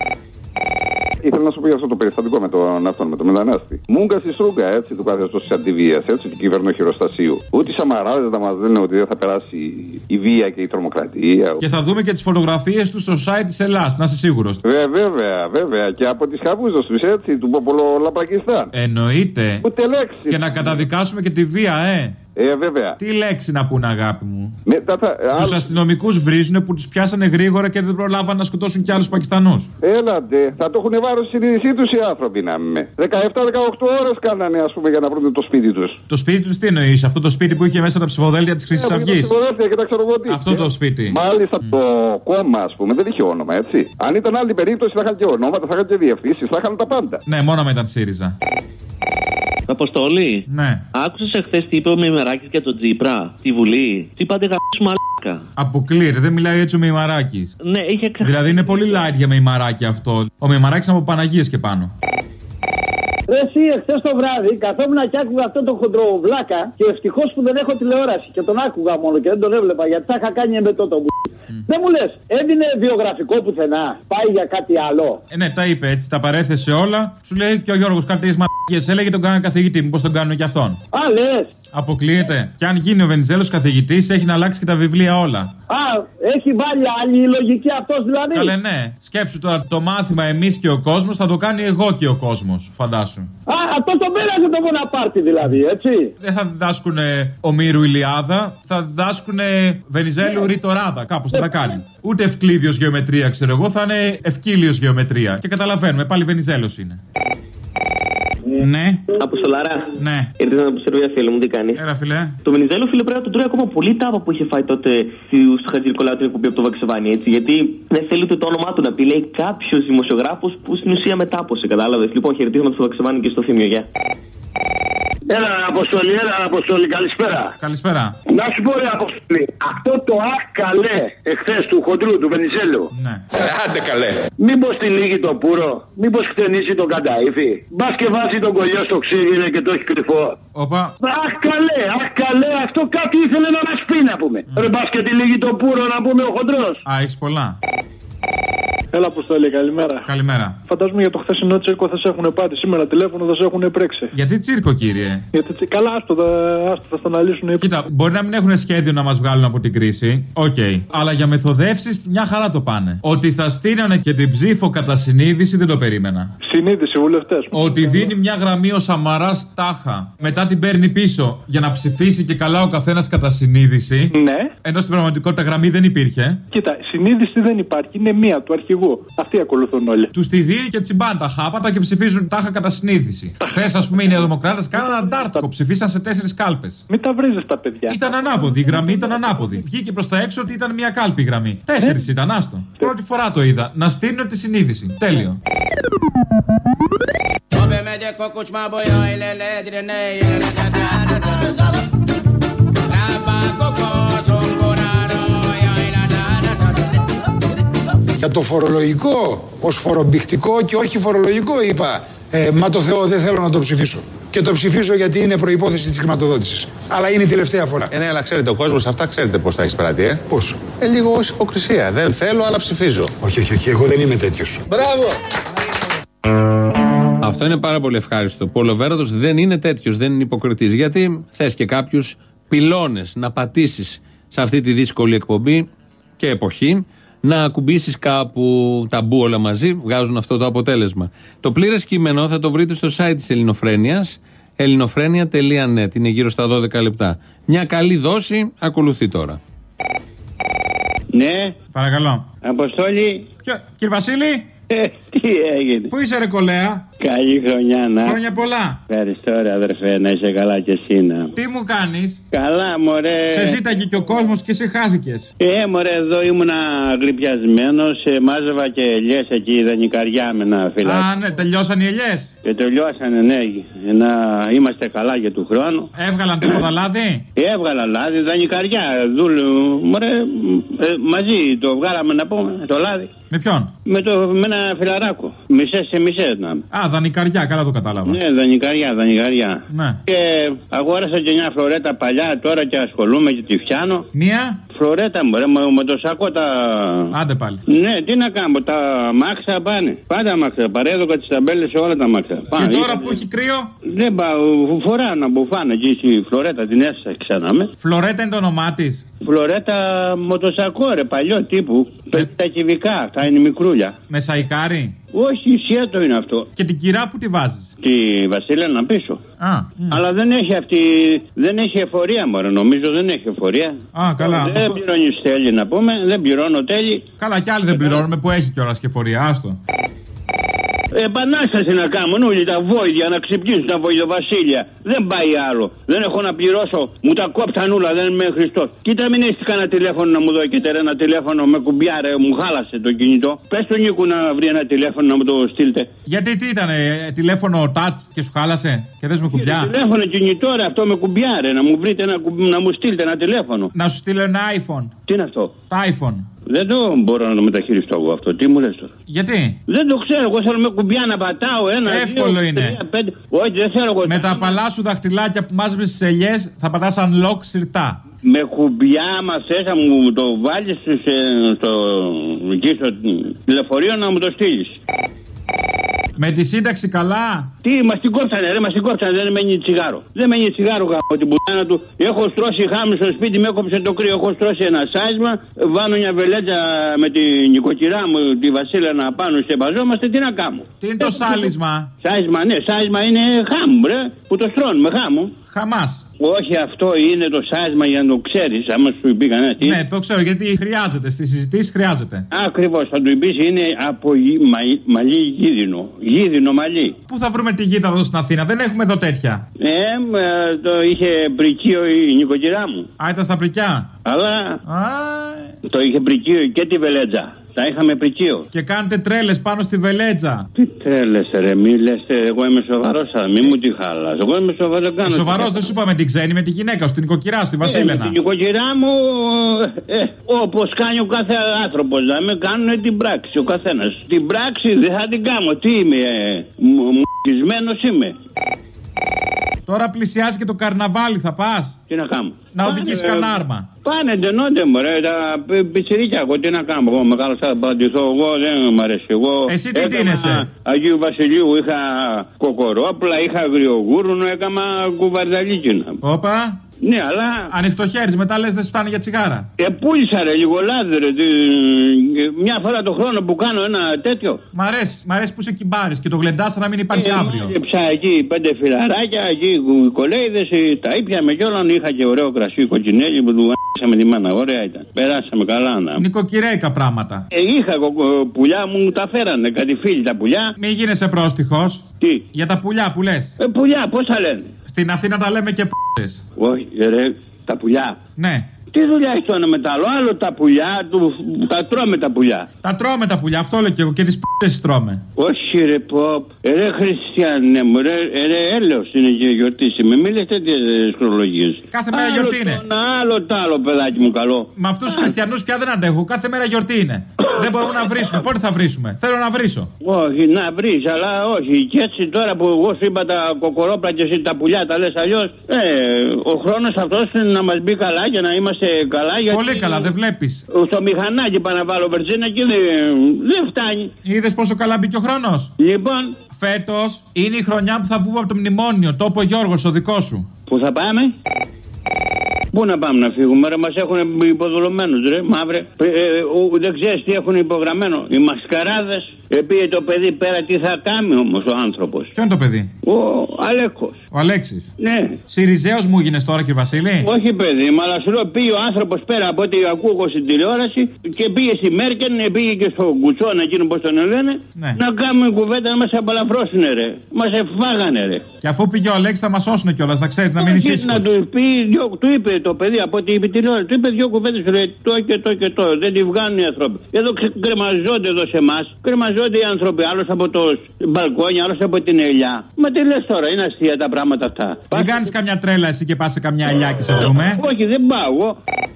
Ήθελα να σου πω για αυτό το περιστατικό με τον αυτόν, με τον μετανάστη. Μούγκα στη Στρούγκα, έτσι, του καθεστώ τη αντιβία, έτσι, του κυβερνοχειροστασίου. Ούτε οι Σαμαράδε θα μα λένε ότι δεν θα περάσει η βία και η τρομοκρατία. Και θα δούμε και τι φωτογραφίες του στο site της Ελλάς, να είσαι σίγουρος. Βε, βέβαια, βέβαια. Και από τις χαβούζες του, έτσι, του Ποπολολαπακιστάν. Εννοείται. Ούτε λέξη. Και να καταδικάσουμε και τη βία, ε. Ε, βέβαια. Τι λέξη να πούνε, αγάπη μου. Ναι, τα, τα, τους αστυνομικούς βρίζουν που τους πιάσανε γρήγορα και δεν προλάβαν να σκοτώσουν κι άλλους Πακιστανούς. Έλατε, θα το έχουν βάρος στη συνείδησή τους οι άνθρωποι να με. δεκαεπτά δεκαοκτώ ώρες κάνανε, ας πούμε, για να βρουν το σπίτι τους. Το σπίτι τους τι εννοείς? Αυτό το σπίτι που είχε μέσα τα ψηφοδέλτια της Χρυσής Αυγής. Αυτό το σπίτι. Μάλιστα mm. το κόμμα, ας πούμε, δεν είχε όνομα, έτσι. Αν ήταν άλλη περίπτωση θα είχαν και ονόματα, θα είχαν και διευθύνσεις, θα είχαν τα πάντα. Ναι, μόνο με ήταν ΣΥΡΙΖΑ. Αποστολή. Ναι. Άκουσες εχθές τι είπε ο Μημεράκης για τον Τζίπρα στη Βουλή? Τι είπατε γαμίσου μαλάκα? Αποκλείεται, δεν μιλάει έτσι ο Μημαράκης. Ναι, είχε ξεχάσει. Δηλαδή είναι πολύ light για Μημαράκη αυτό. Ο Μημαράκης είναι από Παναγίες και πάνω. Ρε εσύ, εχθές το βράδυ καθόμουν και άκουγα αυτό το χοντροβλάκα και ευτυχώς που δεν έχω τηλεόραση και τον άκουγα μόνο και δεν τον έβλεπα γιατί θα είχα κάνει εμετό το μπου. Mm. Δεν μου λες, έδινε βιογραφικό πουθενά, πάει για κάτι άλλο? Ε, ναι, τα είπε έτσι, τα παρέθεσε όλα. Σου λέει και ο Γιώργος κάτι τις μ***γιες, έλεγε τον κάνανε καθηγητή, μήπως τον κάνουν και αυτόν. Α, λες. Αποκλείεται. Και αν γίνει ο Βενιζέλος καθηγητής, έχει να αλλάξει και τα βιβλία όλα. Α, έχει βάλει άλλη λογική αυτός δηλαδή. Καλέ, ναι. Σκέψου τώρα το μάθημα εμείς και ο κόσμος θα το κάνει εγώ και ο κόσμος, φαντάσου. Α, αυτό το πέρασε το Βοναπάρτη δηλαδή, έτσι. Δεν θα διδάσκουν Ομήρου Ηλιάδα, θα διδάσκουν Βενιζέλου Ρητοράδα. Κάπως θα τα κάνει. Ούτε ευκλήδιος γεωμετρία, ξέρω εγώ, θα είναι ευκύλιος γεωμετρία. Και καταλαβαίνουμε, πάλι Βενιζέλος είναι. Ναι. Αποστολάρα. Ναι. Ήρθε από Σερβία, φίλε μου, τι κάνει. Έλα, φίλε. Το Βενιζέλο, φίλε, πρέπει να τον τρώει ακόμα πολύ τάπα που είχε φάει τότε στου Χατζηνικολάου την εκπομπή από το Βαξεβάνι, έτσι. Γιατί δεν θέλει ούτε το όνομά του να πει. Λέει κάποιο δημοσιογράφο που στην ουσία μετάπωσε, κατάλαβε. Λοιπόν, χαιρετίζουμε στο Βαξεβάνι και στο Θήμιο, γεια. Έλα, Αποστολή, έλα, Αποστολή, καλησπέρα. Καλησπέρα. Να σου πω, ρε Αποστολή, αυτό το αχ καλέ εχθές του χοντρού, του Βενιζέλου. Ναι. Άντε καλέ. Μήπως τη λύγει το πουρο, μήπως χτενίσει τον Κανταΐφη. Μπας και βάζει τον κολλιό στο ξύλινο και το έχει κρυφό. Όπα. Αχ καλέ, αχ καλέ, αυτό κάτι ήθελε να μας πει να πούμε. Mm. Ρε μπας και τη λύγει το πουρο να πούμε ο χοντρός. Α, έχεις πολλά. Έλα, Αποστόλη, καλημέρα. Καλημέρα. Φαντάζομαι για το χθεσινό τσίρκο θα σε έχουν πάρει. Σήμερα τηλέφωνο θα σε έχουν πρέξει. Γιατί τσίρκο, κύριε? Γιατί καλά, άστο, θα, άστο, θα στο αναλύσουν. Κοίτα, μπορεί να μην έχουν σχέδιο να μας βγάλουν από την κρίση. Οκ. Okay. Αλλά για μεθοδεύσεις μια χαρά το πάνε. Ότι θα στείνανε και την ψήφο κατά συνείδηση δεν το περίμενα. Συνείδηση, βουλευτές. Ότι δίνει μια γραμμή ο Σαμαράς τάχα. Μετά την παίρνει πίσω για να ψηφίσει και καλά ο καθένας κατά συνείδηση. Ναι. Ενώ στην πραγματικότητα γραμμή δεν υπήρχε. Κοίτα, συνείδηση δεν υπάρχει. Είναι μία του αρχηγού. Αυτοί ακολουθούν όλοι. Του τη δίνει και τσιμπάν τα χάπατα και ψηφίζουν τάχα κατά συνείδηση. Χθες, α πούμε, οι Νεοδημοκράτες κάναν αντάρτικο. Ψηφίσαν σε τέσσερις κάλπες. Μην τα βρίζεις τα παιδιά. Ήταν ανάποδη. Η γραμμή ήταν ανάποδη. Βγήκε προς τα έξω ότι ήταν μια κάλπη γραμμή. Τέσσερις ε? ήταν, άστο. Ε? Πρώτη φορά το είδα. Να στείλουν τη συνείδηση. Τέλειο. Για το φορολογικό ως φορομπηχτικό και όχι φορολογικό είπα ε, μα το Θεό δεν θέλω να το ψηφίσω. Και το ψηφίσω γιατί είναι προϋπόθεση της χρηματοδότησης. Αλλά είναι η τελευταία φορά. Ε, ναι, αλλά ξέρετε, ο κόσμος αυτά ξέρετε πώς θα εισπράττει, ε. Πώς? Ε, λίγο ως υποκρισία. Δεν θέλω, αλλά ψηφίζω. Όχι, όχι, όχι, εγώ δεν είμαι τέτοιος. Μπράβο! Αυτό είναι πάρα πολύ ευχάριστο. Που ο Λοβέρδος δεν είναι τέτοιος, δεν είναι υποκριτής. Γιατί θες και κάποιους πυλώνες να πατήσεις σε αυτή τη δύσκολη εκπομπή και εποχή. Να ακουμπήσεις κάπου ταμπού όλα μαζί, βγάζουν αυτό το αποτέλεσμα. Το πλήρες κείμενο θα το βρείτε στο site της Ελληνοφρένειας, ελληνοφρένεια τελεία net, είναι γύρω στα δώδεκα λεπτά. Μια καλή δόση ακολουθεί τώρα. Ναι. Παρακαλώ. Αποστόλη. Ποιο, κύριε Βασίλη. Ε, τι έγινε? Πού είσαι ρε κολέα? Καλή χρονιά να. Χρόνια πολλά. Ευχαριστώ ρε αδερφέ, να είσαι καλά και εσύ να. Τι μου κάνεις? Καλά μωρέ. Σε ζήταγε και ο κόσμος και σε χάθηκες. Ε μωρέ, εδώ ήμουνα γλυπιασμένος, ε, μάζευα και ελιές εκεί δανεικαριά με ένα φυλάκι. Α ναι, τελειώσαν οι ελιές? Και τελειώσανε, ναι, να είμαστε καλά για του χρόνου. Έβγαλαν τίποτα λάδι? Έβγαλαν λάδι, δανεικαριά, δούλου, μωρέ, ε, μαζί το βγάλαμε να πούμε, το λάδι. Με ποιον? Με, το, με ένα φιλαράκο. Μισές σε μισές να. Α, δανεικαριά, καλά το κατάλαβα. Ναι, δανεικαριά, δανεικαριά. Ναι. Και αγόρασα και μια φλωρέτα παλιά τώρα και ασχολούμαι και τη φτιάνω. Μία? Φλωρέτα μου, ρε, με το σακό τα. Άντε πάλι. Ναι, τι να κάνω, τα μάξα πάνε. Πάντα μάξα. Παρέδωκα τις ταμπέλες σε όλα τα μάξα. Και πάνε, τώρα είχα... που έχει κρύο? Δεν πάω, φορά να μπουφάνε εκεί στη φλωρέτα, την έσαι ξανά με. Φλωρέτα είναι το όνομά της? Φλωρέτα μοτοσακό, ρε, παλιό τύπου. Ε. Τα κυβικά, τα είναι μικρούλια. Με σαϊκάρι? Όχι, σιέτο είναι αυτό. Και την κυρά που τη βάζεις? Τη Βασίλενα πίσω. Α, mm. Αλλά δεν έχει αυτή. Δεν έχει εφορία, μωρέ. Νομίζω δεν έχει εφορία. Α, καλά. Δεν αυτό... πληρώνει τέλη να πούμε. Δεν πληρώνω τέλη. Καλά, κι άλλοι δεν πληρώνουμε που έχει κιόλας και εφορία. Άστο. Επανάσταση να κάνουν όλοι τα βόηδια να ξυπνήσουν τα βοηδοβασίλεια. Δεν πάει άλλο. Δεν έχω να πληρώσω. Μου τα κόψαν όλα. Δεν είμαι Χριστός. Κοίτα, μην έχει κανένα τηλέφωνο να μου δώσετε ένα τηλέφωνο με κουμπιάρε. Μου χάλασε το κινητό. Πες τον Νίκο να βρει ένα τηλέφωνο να μου το στείλετε. Γιατί τι ήταν, ε, τηλέφωνο touch και σου χάλασε και θες με κουμπιά? Και τηλέφωνο κινητό, ρε, αυτό με κουμπιάρε. Να μου βρείτε ένα, να μου στείλετε ένα τηλέφωνο. Να σου στείλω ένα iPhone. Τι είναι αυτό? Τα iPhone. Δεν το μπορώ να το μεταχειριστώ εγώ αυτό. Τι μου λες τώρα? Γιατί? Δεν το ξέρω. Εγώ θέλω με κουμπιά να πατάω ένα. Εύκολο δύο, είναι. τρία, πέντε. Όχι, δεν θέλω εγώ. Με τα απαλά σου δαχτυλάκια που μάζευες στις ελιές θα πατάς unlock σιρτά. Με κουμπιά, μα θες να μου το βάλεις στο, στο, στο τηλεφορείο να μου το στείλεις. Με τη σύνταξη καλά. Τι, μα την κόψανε, ρε, μα την κόψανε, δεν μένει τσιγάρο. Δεν μένει τσιγάρο από την πουτάνα του. Έχω στρώσει χάμι στο σπίτι, με έκοψε το κρύο. Έχω στρώσει ένα σάισμα. Βάνω μια βελέτσα με την νοικοκυρά μου, τη Βασίλα, να πάνω στεμπαζόμαστε. Τι να κάνω? Τι είναι το σάλισμα? Σάισμα, ναι, σάισμα είναι χάμου, ρε, που το στρώνουμε, χάμου. Χαμάς. Όχι, αυτό είναι το σάσμα για να το ξέρεις. Άμα σου πει κανένα. Ναι, το ξέρω γιατί χρειάζεται. Στις συζητήσεις χρειάζεται. Ακριβώς, θα του πεις είναι από γη, μα, μαλλί γίδινο. Γίδινο μαλλί. Πού θα βρούμε τη γίδα εδώ στην Αθήνα, δεν έχουμε εδώ τέτοια. Ε, το είχε πρικείο η νοικοκυρά μου. Α, ήταν στα πρικιά. Αλλά Α... το είχε πρικείο και τη Βελέτζα. Τα είχαμε πρικείο. Και κάνετε τρέλες πάνω στη Βελέτζα. Τι τρέλες, ρε, μη λες, εγώ είμαι σοβαρός, μη μου τη χάλας. Εγώ είμαι σοβαρός, κάνω. Σοβαρός, δεν σου είπα με την ξένη, με τη γυναίκα σου, την νοικοκυρά, στη Βασίλενα. Ε, με την νοικοκυρά μου, ε, όπως κάνει ο κάθε άνθρωπος, να με κάνουν την πράξη, ο καθένας. Την πράξη δεν θα την κάνω. Τι είμαι, ε, μουκισμένος είμαι. Τώρα πλησιάζει και το καρναβάλι, θα πας. Τι να κάνω. Να οδηγήσεις κανένα άρμα. Πάνε, εντενώνται μου, ρε, τα πιτσιρίκια. Εγώ τι να κάνω. Εγώ μεγάλο θα πατηθώ. Εγώ δεν μου αρέσει. Εγώ. Εσύ τι τίνεσαι. Αγίου Βασιλείου είχα κοκορόπλα, είχα αγριογούρουνο, έκανα κουβαρδαλίκινα. Όπα. Ναι, αλλά. Ανοιχτοχέρι, μετά λες δεν φτάνει για τσιγάρα. Ε, πούλησα ρε, λίγο λάδι, ρε. Μια φορά το χρόνο που κάνω ένα τέτοιο. Μ' αρέσει, μ' αρέσει που σε κυμπάρεις και το γλεντάς να μην υπάρχει ε, αύριο. Έπιασα εκεί πέντε φιλαράκια, εκεί κολέιδες, τα ήπια με κιόλαν. Είχα και ωραίο κρασί κοκκινέλι που του με τη μάνα. Ωραία ήταν. Περάσαμε καλά να. Νοικοκυρέικα πράγματα. Ε, είχα πουλιά μου, τα φέρανε. Κάτι φίλοι τα πουλιά. Μην γίνεσαι πρόστιχος. Τι. Για τα πουλιά που λες. Ε, πουλιά, πώς τα λένε. Στην Αθήνα τα λέμε και π***ες. Όχι, ρε, τα πουλιά. Ναι. Τι δουλειά έχει το ένα με το άλλο, άλλο τα πουλιά, του, τα τρώμε τα πουλιά. Τα τρώμε τα πουλιά, αυτό λέω και εγώ, και τις p***ες τρώμε. Όχι ρε ποπ, ρε χριστιανέ μου, ρε, ρε έλεος είναι και γιορτή σήμερα, μη λες τέτοιες χρονολογίες. Κάθε μέρα άλλο γιορτή είναι. Ένα άλλο τ' άλλο παιδάκι μου καλό. Με αυτούς τους χριστιανούς πια δεν αντέχω, κάθε μέρα γιορτή είναι. Δεν μπορούμε να βρίσουμε, πότε θα βρίσουμε, θέλω να βρίσω. Όχι, να βρεις, αλλά όχι, και έτσι τώρα που εγώ σου είπα τα κοκορόπλα και εσύ τα πουλιά τα λες αλλιώς, ε, ο χρόνος αυτός είναι να μας μπει καλά και να είμαστε καλά. Γιατί πολύ καλά, δεν βλέπεις. Στο μηχανάκι πάω να βάλω βενζίνα και δεν, δεν φτάνει. Είδες πόσο καλά μπήκε ο χρόνος. Λοιπόν, φέτος είναι η χρονιά που θα βγούμε από το μνημόνιο. Το είπε ο Γιώργος, ο δικό σου. Πού θα πάμε? Πού να πάμε να φύγουμε, ρε, μας έχουν υποδουλωμένους, ρε, μαύρε. Ε, ε, δεν ξέρεις τι έχουν υπογραμμένο. Οι μασκαράδες. Επήγε το παιδί πέρα, τι θα κάνει όμως ο άνθρωπος. Ποιο είναι το παιδί? Ο Αλέκος. Ο Αλέξης. Ναι. Συριζέος μου γίνες τώρα, κύριε Βασίλη. Όχι, παιδί, μα αλλά σου λέω, πήγε ο άνθρωπος πέρα από ό,τι ακούω στην τηλεόραση και πήγε στη Μέρκελ, πήγε και στο Κουτσόνα, εκείνο πώς τον λένε, ναι. Να κάνουμε κουβέντα να μας απαλαφρώσουν, ρε. Μας εφάγανε, ρε. Και αφού πήγε ο Αλέξης θα μας σώσουν κιόλας, να ξέρεις, να μην ήσυχος. Να του πει, του είπε το παιδί από ό,τι είπε τηλεόραση, του είπε δύο κουβέντες, λέει το και το και το. Δεν τη βγάνουν οι άνθρωποι. Εδώ κρεμαζόνται εδώ σε εμάς, κρεμαζόνται οι άνθρωποι, άλλος από το μπαλκόνι, άλλος από την ελιά. Μα τι λες τώρα, είναι αστεία τα πράγματα αυτά. Μην κάνεις καμιά τρέλα εσύ και πας σε καμιά ελιά και σε βρούμε. Όχι, δεν πάω.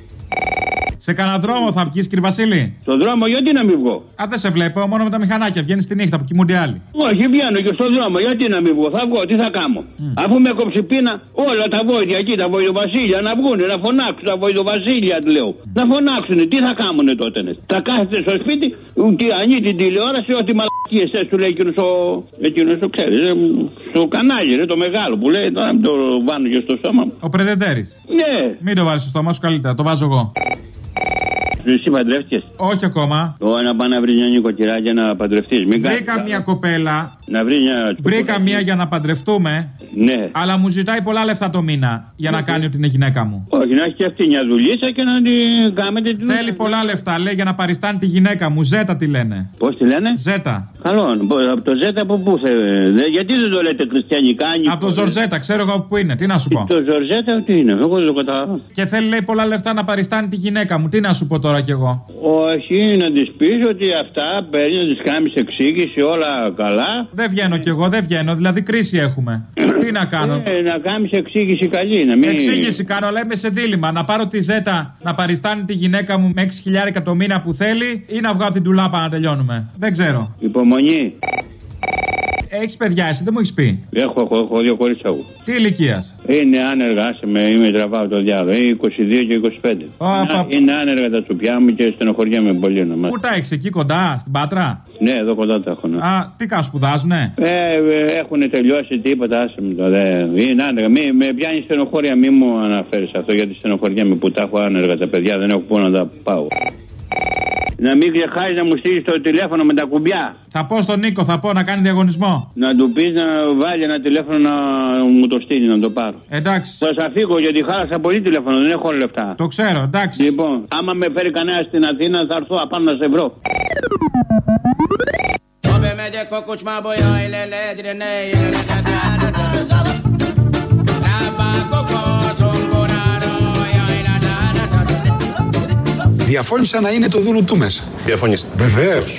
Σε κανένα δρόμο θα βγεις, κύριε Βασίλη? Στον δρόμο, γιατί να μην βγω? Α, δεν σε βλέπω, μόνο με τα μηχανάκια. Βγαίνεις τη νύχτα που κοιμούνται άλλοι. Όχι, βγαίνω και στον δρόμο, γιατί να μην βγω? Θα βγω, τι θα κάνω? Mm. Αφού με κόψει πείνα, όλα τα βόηδια εκεί, τα βοηδοβασίλια να βγουν, να φωνάξουν τα βοηδοβασίλια, λέω. Mm. Να φωνάξουν, τι θα κάνουνε τότε? Θα κάθεται στο σπίτι, τι ανοίγει την τηλεόραση, ό,τι μαλακίες σου λέει εκείνος ο. Εκείνος το ξέρει, στο κανάλι, ρε, το μεγάλο που λέει, τώρα το βάνω και στο στόμα. Ο Πρεδεντέρης. Ναι. Μην το βάλεις στο στόμα σου καλύτερα, το βάζω εγώ. Εσύ παντρεύτηκες? Όχι ακόμα. Ω, να πάει να βρει μια νοικοκυρά για να παντρευτείς. Μην βρήκα κάνεις, μια κοπέλα. Να βρει μια... Βρήκα μια για να παντρευτούμε. Ναι. Αλλά μου ζητάει πολλά λεφτά το μήνα για ναι. να κάνει ότι είναι γυναίκα μου. Όχι, να έχει και αυτή μια δουλίτσα και να την κάνετε την. Θέλει πολλά λεφτά, λέει, για να παριστάνει τη γυναίκα μου. Ζέτα τη λένε. Πώς τη λένε? Ζέτα. Καλό. Από το Ζέτα από πού θε. Γιατί δεν το λέτε χριστιανικά? Από το Ζορζέτα, ξέρω εγώ που είναι. Τι να σου πω. Το Ζορζέτα τι είναι, εγώ δεν το καταλαβαίνω. Και θέλει, λέει, πολλά λεφτά να παριστάνει τη γυναίκα μου. Τι να σου πω τώρα κι εγώ. Όχι, να τη πει ότι αυτά παίρνει, να τη κάνει εξήγηση, όλα καλά. Δεν βγαίνω κι εγώ, δεν βγαίνω. Δηλαδή κρίση έχουμε. Τι να κάνω. Ε, να κάνει εξήγηση καλή. Να μην... Εξήγηση κάνω, αλλά είμαι σε δίλημμα. Να πάρω τη Ζέτα να παριστάνει τη γυναίκα μου με έξι χιλιάδες το μήνα που θέλει ή να βγάλω την τουλάπα να τελειώνουμε. Δεν ξέρω. Υπομονή. Έχεις παιδιά, εσύ δεν μου έχεις πει. Έχω, έχω, έχω δύο κορίτσια εγώ. Τι ηλικίας? Είναι άνεργα, με, είμαι τραβάω το διάλογο. Είναι είκοσι δύο και είκοσι πέντε. Oh, είναι, είναι άνεργα τα τσουπιά μου και στενοχωριέμαι πολύ να μάθω. Πού τα έχεις, εκεί κοντά, στην Πάτρα? Ναι, εδώ κοντά τα έχω. Ναι. Α, τι κάνουν, σπουδάζουνε? Ε, ε, έχουν τελειώσει τίποτα, άσε με το. Δε. Είναι άνεργα. Μη, με πιάνει στενοχώρια, μη μου αναφέρεις αυτό γιατί στενοχωριέμαι που τα έχω άνεργα τα παιδιά, δεν έχω πού να τα πάω. Να μην ξεχάσει να μου στείλει το τηλέφωνο με τα κουμπιά. Θα πω στον Νίκο, θα πω να κάνει διαγωνισμό. Να του πει να βάλει ένα τηλέφωνο να μου το στείλει, να το πάρω. Εντάξει. Θα σα φύγω γιατί χάρασα πολύ τηλέφωνο, δεν έχω λεφτά. Το ξέρω, εντάξει. Λοιπόν, άμα με φέρει κανένα στην Αθήνα, θα έρθω απάνω να σε βρω. Διαφώνησα να είναι το δούνου του μέσα. Διαφωνήστε. Βεβαίως.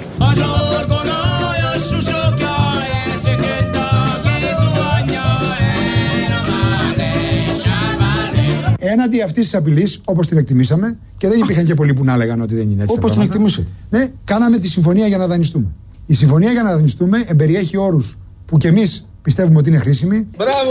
Έναντι αυτή τη απειλή, όπως την εκτιμήσαμε, και δεν υπήρχαν και πολλοί που να έλεγαν ότι δεν είναι έτσι. Όπως την εκτιμούσε. Ναι, κάναμε τη συμφωνία για να δανειστούμε. Η συμφωνία για να δανειστούμε εμπεριέχει όρους που κι εμείς πιστεύουμε ότι είναι χρήσιμοι. Μπράβο!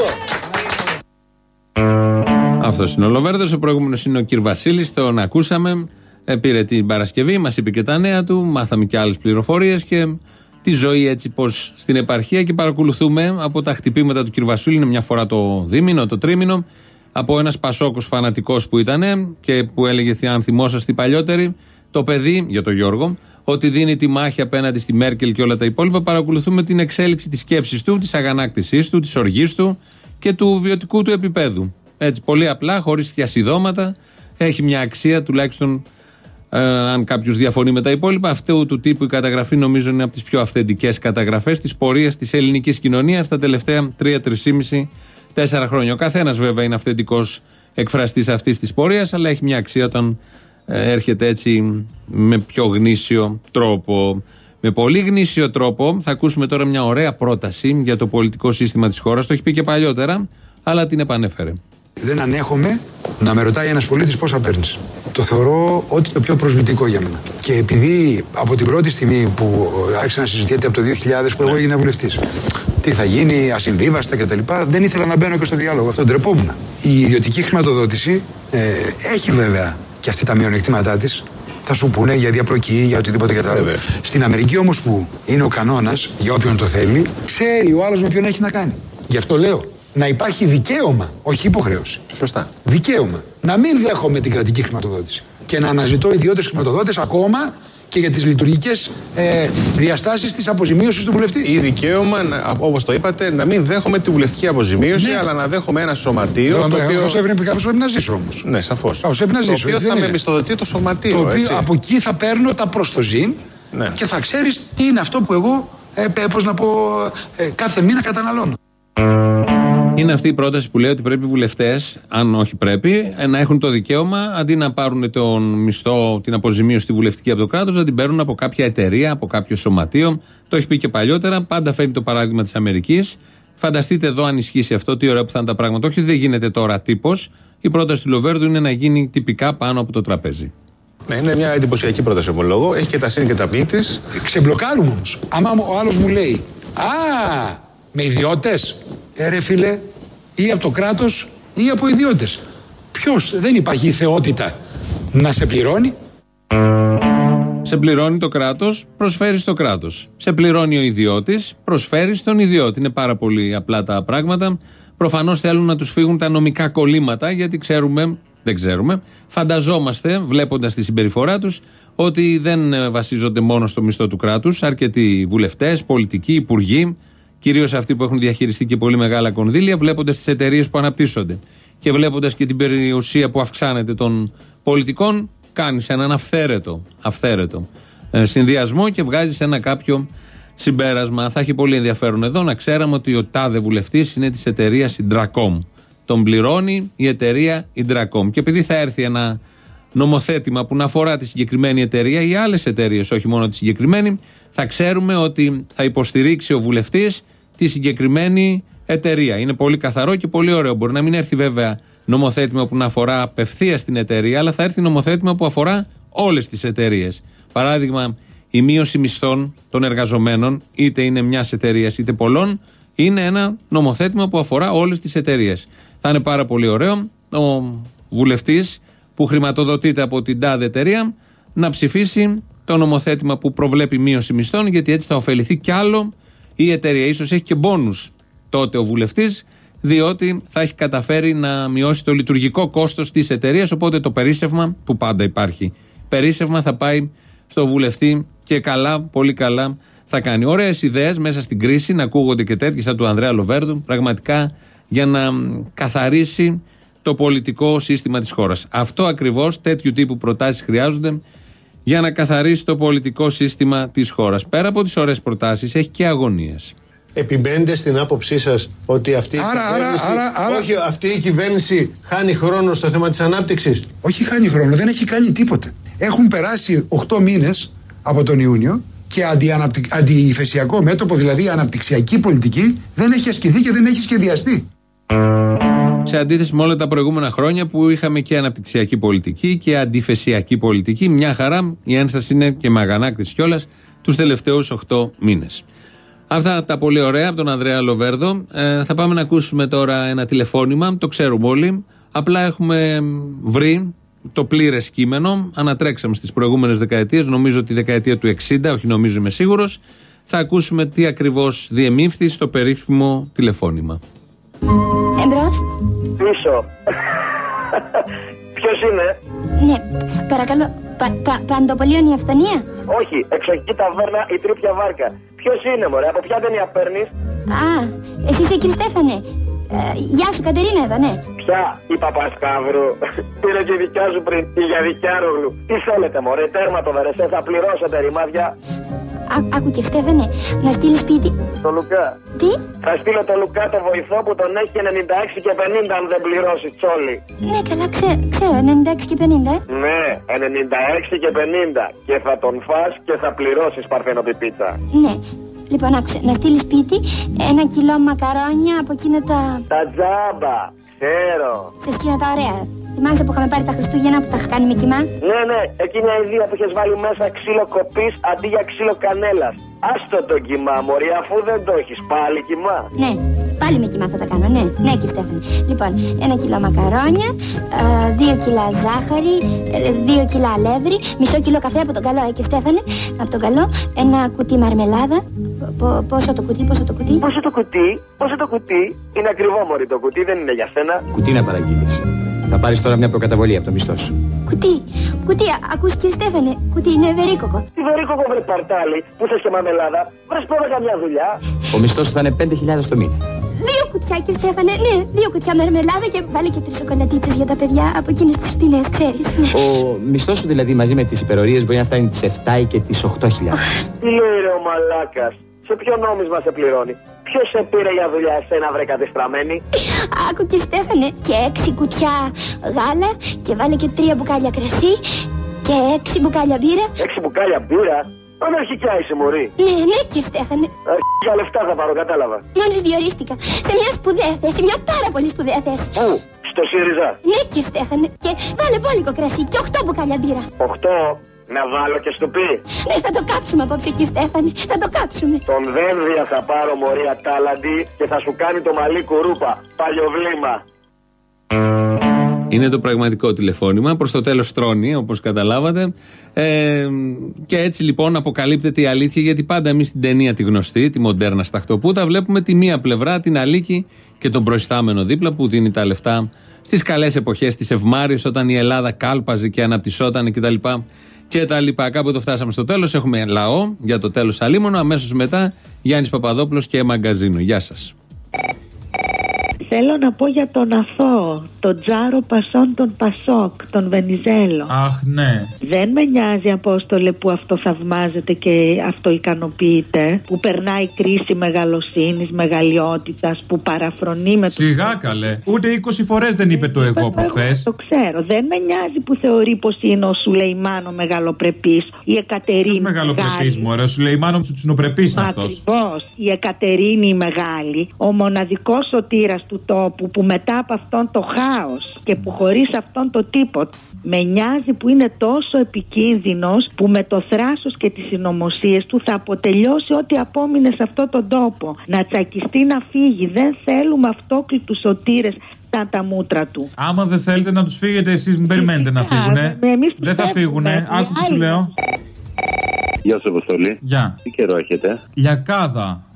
Αυτός είναι ο Λοβέρδος. Ο προηγούμενος είναι ο Κυρ Βασίλης. Τον ακούσαμε. Ε, πήρε την Παρασκευή, μας είπε και τα νέα του. Μάθαμε και άλλες πληροφορίες και τη ζωή έτσι πως στην επαρχία. Και παρακολουθούμε από τα χτυπήματα του Κυρ Βασίλη. Είναι μια φορά το δίμηνο, το τρίμηνο. Από ένας Πασόκος φανατικός που ήταν και που έλεγε, αν θυμόσαστε οι παλιότεροι, το παιδί, για τον Γιώργο, ότι δίνει τη μάχη απέναντι στη Μέρκελ και όλα τα υπόλοιπα. Παρακολουθούμε την εξέλιξη της σκέψης του, της αγανάκτησής του, της οργής του και του βιωτικού του επίπεδου. Έτσι, πολύ απλά, χωρίς θειασιδώματα, έχει μια αξία, τουλάχιστον ε, αν κάποιος διαφωνεί με τα υπόλοιπα. Αυτού του τύπου η καταγραφή νομίζω είναι από τις πιο αυθεντικές καταγραφές της πορείας της ελληνικής κοινωνίας τα τελευταία τρία, τρία, τέσσερα χρόνια. Ο καθένας βέβαια είναι αυθεντικός εκφραστής αυτής της πορείας, αλλά έχει μια αξία όταν ε, έρχεται έτσι με πιο γνήσιο τρόπο. Με πολύ γνήσιο τρόπο θα ακούσουμε τώρα μια ωραία πρόταση για το πολιτικό σύστημα της χώρας. Το έχει πει και παλιότερα, αλλά την επανέφερε. Δεν ανέχομαι να με ρωτάει ένας πολίτης πόσα παίρνεις. Το θεωρώ ότι το πιο προσβλητικό για μένα. Και επειδή από την πρώτη στιγμή που άρχισε να συζητιέται από το δύο χιλιάδες που εγώ έγινα βουλευτής, τι θα γίνει, ασυμβίβαστα κτλ., δεν ήθελα να μπαίνω και στο διάλογο. Αυτό ντρεπόμουν. Η ιδιωτική χρηματοδότηση ε, έχει βέβαια και αυτή τα μειονεκτήματά της. Θα σου πούνε για διαπλοκή, για οτιδήποτε κατάλαβε. Στην Αμερική όμως που είναι ο κανόνας για όποιον το θέλει, ξέρει ο άλλος με ποιον έχει να κάνει. Γι' αυτό λέω. Να υπάρχει δικαίωμα, όχι υποχρέωση. Σωστά. Δικαίωμα. Να μην δέχομαι την κρατική χρηματοδότηση. Και να αναζητώ ιδιώτες χρηματοδότες ακόμα και για τις λειτουργικές ε, διαστάσεις της αποζημίωσης του βουλευτή. Ή δικαίωμα, όπως το είπατε, να μην δέχομαι τη βουλευτική αποζημίωση, ναι, αλλά να δέχομαι ένα σωματείο. Το, το οποίο... Κάπως πρέπει, πρέπει να ζήσω όμως. Ναι, σαφώς. Κάπως πρέπει να ζήσω. Το οποίο θα με μισθοδοτεί το σωματείο. Το οποίο έτσι. Από εκεί θα παίρνω τα προστοζήν, ναι, και θα ξέρεις τι είναι αυτό που εγώ, ε, πώς να πω, ε, κάθε μήνα καταναλώνω. Είναι αυτή η πρόταση που λέει ότι πρέπει οι βουλευτές, αν όχι πρέπει, να έχουν το δικαίωμα αντί να πάρουν τον μισθό, την αποζημίωση στη βουλευτική από το κράτος, να την παίρνουν από κάποια εταιρεία, από κάποιο σωματείο. Το έχει πει και παλιότερα. Πάντα φέρνει το παράδειγμα της Αμερικής. Φανταστείτε εδώ αν ισχύσει αυτό, τι ωραία που θα είναι τα πράγματα. Όχι, δεν γίνεται τώρα τύπος. Η πρόταση του Λοβέρδου είναι να γίνει τυπικά πάνω από το τραπέζι. Ναι, είναι μια εντυπωσιακή πρόταση ομολόγω. Έχει και τα συν και τα πλήν της. Ξεμπλοκάρουμε όμως. Άμα ο άλλος μου λέει, α, με ιδιώτες. Ε, ρε φίλε, ή από το κράτος ή από ιδιώτες. Ποιος, δεν υπάρχει θεότητα να σε πληρώνει. Σε πληρώνει το κράτος, προσφέρει στο κράτος. Σε πληρώνει ο ιδιώτης, προσφέρει στον ιδιώτη. Είναι πάρα πολύ απλά τα πράγματα. Προφανώς θέλουν να τους φύγουν τα νομικά κολλήματα, γιατί ξέρουμε, δεν ξέρουμε, φανταζόμαστε, βλέποντας τη συμπεριφορά τους, ότι δεν βασίζονται μόνο στο μισθό του κράτους. Αρκετοί βουλευτές, πολιτικοί, υπουργοί, κυρίως αυτοί που έχουν διαχειριστεί και πολύ μεγάλα κονδύλια, βλέποντας τις εταιρείες που αναπτύσσονται και βλέποντας και την περιουσία που αυξάνεται των πολιτικών, κάνεις έναν αυθαίρετο, αυθαίρετο ε, συνδυασμό και βγάζεις ένα κάποιο συμπέρασμα. Θα έχει πολύ ενδιαφέρον εδώ να ξέραμε ότι ο τάδε βουλευτής είναι της εταιρείας Indracom. Τον πληρώνει η εταιρεία Indracom. Και επειδή θα έρθει ένα νομοθέτημα που να αφορά τη συγκεκριμένη εταιρεία ή άλλες εταιρείες, όχι μόνο τη συγκεκριμένη, θα ξέρουμε ότι θα υποστηρίξει ο βουλευτής τη συγκεκριμένη εταιρεία. Είναι πολύ καθαρό και πολύ ωραίο. Μπορεί να μην έρθει βέβαια νομοθέτημα που να αφορά απευθείας την εταιρεία, αλλά θα έρθει νομοθέτημα που αφορά όλες τις εταιρείες. Παράδειγμα, η μείωση μισθών των εργαζομένων, είτε είναι μιας εταιρείας είτε πολλών, είναι ένα νομοθέτημα που αφορά όλες τις εταιρείες. Θα είναι πάρα πολύ ωραίο ο βουλευτής που χρηματοδοτείται από την τάδε εταιρεία να ψηφίσει το νομοθέτημα που προβλέπει μείωση μισθών, γιατί έτσι θα ωφεληθεί κι άλλο η εταιρεία. Ίσως έχει και μπόνους τότε ο βουλευτής, διότι θα έχει καταφέρει να μειώσει το λειτουργικό κόστος της εταιρείας, οπότε το περίσσευμα, που πάντα υπάρχει περίσσευμα, θα πάει στο βουλευτή και καλά, πολύ καλά θα κάνει. Ωραίες ιδέες μέσα στην κρίση, να ακούγονται και τέτοιες σαν του Ανδρέα Λοβέρδου, πραγματικά για να καθαρίσει το πολιτικό σύστημα της χώρας. Αυτό ακριβώς, τέτοιου τύπου προτάσεις χρειάζονται για να καθαρίσει το πολιτικό σύστημα της χώρας. Πέρα από τις ωραίες προτάσεις, έχει και αγωνίες. Επιμένετε στην άποψή σας ότι αυτή, άρα, η άρα, άρα, άρα, όχι, αυτή η κυβέρνηση χάνει χρόνο στο θέμα της ανάπτυξης? Όχι, χάνει χρόνο, δεν έχει κάνει τίποτε. Έχουν περάσει οκτώ μήνες από τον Ιούνιο και αντιυφεσιακό μέτωπο, δηλαδή η αναπτυξιακή πολιτική, δεν έχει ασκηθεί και δεν έχει σχεδιαστεί. Σε αντίθεση με όλα τα προηγούμενα χρόνια που είχαμε και αναπτυξιακή πολιτική και αντιφεσιακή πολιτική, μια χαρά, η ένσταση είναι και με αγανάκτηση κιόλας τους τελευταίους οκτώ μήνες. Αυτά τα πολύ ωραία από τον Ανδρέα Λοβέρδο. Ε, θα πάμε να ακούσουμε τώρα ένα τηλεφώνημα, το ξέρουμε όλοι. Απλά έχουμε βρει το πλήρες κείμενο. Ανατρέξαμε στις προηγούμενες δεκαετίες, νομίζω τη δεκαετία του εξήντα, όχι νομίζω, είμαι σίγουρος. Θα ακούσουμε τι ακριβώς διεμήφθη στο περίφημο τηλεφώνημα. Εμπρός. Πίσω. Ποιος είναι? Ναι, παρακαλώ. Πα, πα, Παντοπολίων η αυθονία? Όχι, εξοχική ταβέρνα η Τρίπια Βάρκα. Ποιος είναι, μωρέ, από ποια ταινία παίρνεις? Α, εσύ είσαι κύριε Στέφανε. Ε, γεια σου, Κατερίνα εδώ, ναι. Ποια, η Παπασκάβρου? Πήρε και η δικιά σου πριν, η Γιαδικιάρογλου. Τι θέλετε, μωρέ, τέρμα το βερεσέ, θα πληρώσετε ρημάδια. Α, άκου και Στέφανε, να στείλει σπίτι. Το Λουκά. Τι? Θα στείλω το Λουκά το βοηθό που τον έχει ενενήντα έξι και πενήντα αν δεν πληρώσει, τσόλι. Ναι, καλά, ξέ, ξέρω, ενενήντα έξι και πενήντα, ε. Ναι, ενενήντα έξι και πενήντα. Και θα τον φας και θα πληρώσεις παρθενοπιπίτσα. Ναι. Λοιπόν, άκουσε, να στείλει σπίτι ένα κιλό μακαρόνια από εκείνα τα. Τα τζάμπα, ξέρω. Σε σκήνα τα ωραία. Θυμάσαι που είχαμε πάρει τα Χριστούγεννα που τα είχα κάνει με κοιμά? Ναι, ναι, εκείνη η ιδέα που είχες βάλει μέσα ξύλο κοπής αντί για ξύλο κανέλας. Άστο το κοιμά, μωρή, αφού δεν το έχεις, πάλι κοιμά. Ναι, πάλι με κοιμά θα τα κάνω, ναι, ναι, κύριε Στέφανη. Λοιπόν, ένα κιλό μακαρόνια, δύο κιλά ζάχαρη, δύο κιλά αλεύρι, μισό κιλό καφέ από τον καλό, ε, κύριε Στέφανη, από τον καλό, ένα κουτί μαρμελάδα. Πόσο το κουτί, πόσο το κουτί? Πόσο το κουτί, πόσο το κουτί? Είναι ακριβό, μωρή, το κουτί δεν είναι για σένα. Κουτί να παραγγείλεις. Θα πάρεις τώρα μια προκαταβολή από το μισθό σου. Κουτί, κουτί, ακούς κύριε Στέφανε, κουτί είναι βερίκοκο. Τι βερίκοκο βρε παρτάλι, που θες και μαμελάδα, βρες πρώτα καμιά δουλειά. Ο μισθός σου θα είναι πέντε χιλιάδες το μήνα. Δύο κουτιά κύριε Στέφανε, ναι, δύο κουτιά μαρμελάδα και βάλε και τρεις σοκολατίτσες για τα παιδιά από εκείνες τις φτηνές, ξέρεις. Ναι. Ο μισθός σου δηλαδή μαζί με τις υπερορίες μπορεί να φτάνει τις επτά ή και τις οκτώ χιλιάδες. Τι λέει ρε ο μαλάκας, σε ποιο νόμισμα σε πληρώνει? Ποιος σε πήρε για δουλειά εσένα βρε κατεστραμμένη? Άκου και Στέφανε, και έξι κουτιά γάλα και βάλε και τρία μπουκάλια κρασί και έξι μπουκάλια μπύρα. Έξι μπουκάλια μπύρα? Αναρχικά είσαι μωρή. Ναι, ναι κύριε Στέφανε. Για λεφτά θα πάρω, κατάλαβα. Μόλις διορίστηκα σε μια σπουδαία θέση, μια πάρα πολύ σπουδαία θέση. Πού? Στο ΣΥΡΙΖΑ? Ναι κύριε Στέφανε, και βάλε μπόλικο κρασί και οχτώ μπουκάλια μπύρα. Οχτώ? Να βάλω και στο πει. Ναι, θα το κάψουμε απόψε κύριε Στέφανη, θα το κάψουμε. Τον Δένδια θα πάρω μωρή ατάλαντη και θα σου κάνει το μαλλί κουρούπα, παλιοβλήμα. Είναι το πραγματικό τηλεφώνημα, προς το τέλος τρώνει όπως καταλάβατε, ε, και έτσι λοιπόν αποκαλύπτεται η αλήθεια, γιατί πάντα εμείς την ταινία τη γνωστή, τη μοντέρνα σταχτοπούτα, βλέπουμε τη μία πλευρά, την αλήκη και τον προϊστάμενο δίπλα που δίνει τα λεφτά στις καλές εποχές της ευμάρειας, όταν η Ελλάδα κάλπαζε και αναπτυσσόταν κτλ. Και τα λοιπά. Κάποτε φτάσαμε στο τέλος. Έχουμε λαό για το τέλος αλίμονο. Αμέσως μετά Γιάννης Παπαδόπουλος και μαγκαζίνο. Γεια σας. Θέλω να πω για τον Αθώο, τον Τζάρο Πασόν, τον Πασόκ, τον Βενιζέλο. Αχ, ναι. Δεν με νοιάζει, Απόστολε, που αυτό θαυμάζεται και αυτό ικανοποιείται, που περνάει κρίση μεγαλοσύνης, μεγαλειότητας, που παραφρονεί με το. Σιγά καλέ. Ούτε είκοσι φορές δεν είπε το εγώ προχθές. Το ξέρω. Δεν με νοιάζει που θεωρεί πως είναι ο Σουλεϊμάνο μεγαλοπρεπής, η Εκατερίνη. Ποιος μεγαλοπρεπής, μωρέ, ο Σουλεϊμάνο τσουτσινοπρεπής είναι αυτός. Ακριβώς. Η Εκατερίνη η μεγάλη, ο μοναδικός σωτήρας του τόπου, που μετά από αυτόν το χάος και που χωρίς αυτόν το τίποτα, με νοιάζει που είναι τόσο επικίνδυνος, που με το θράσος και τις συνωμοσίες του θα αποτελειώσει ό,τι απόμεινε σε αυτόν τον τόπο. Να τσακιστεί, να φύγει. Δεν θέλουμε αυτόκλητους σωτήρες τα, τα μούτρα του. Άμα δεν θέλετε να τους φύγετε εσείς, μην περιμένετε να φύγουνε. Δεν θα φύγουνε. Άκου που σου λέω. Γεια σου, Αποστολή. Γεια. Τι καιρό έχετε? Λιακάδα.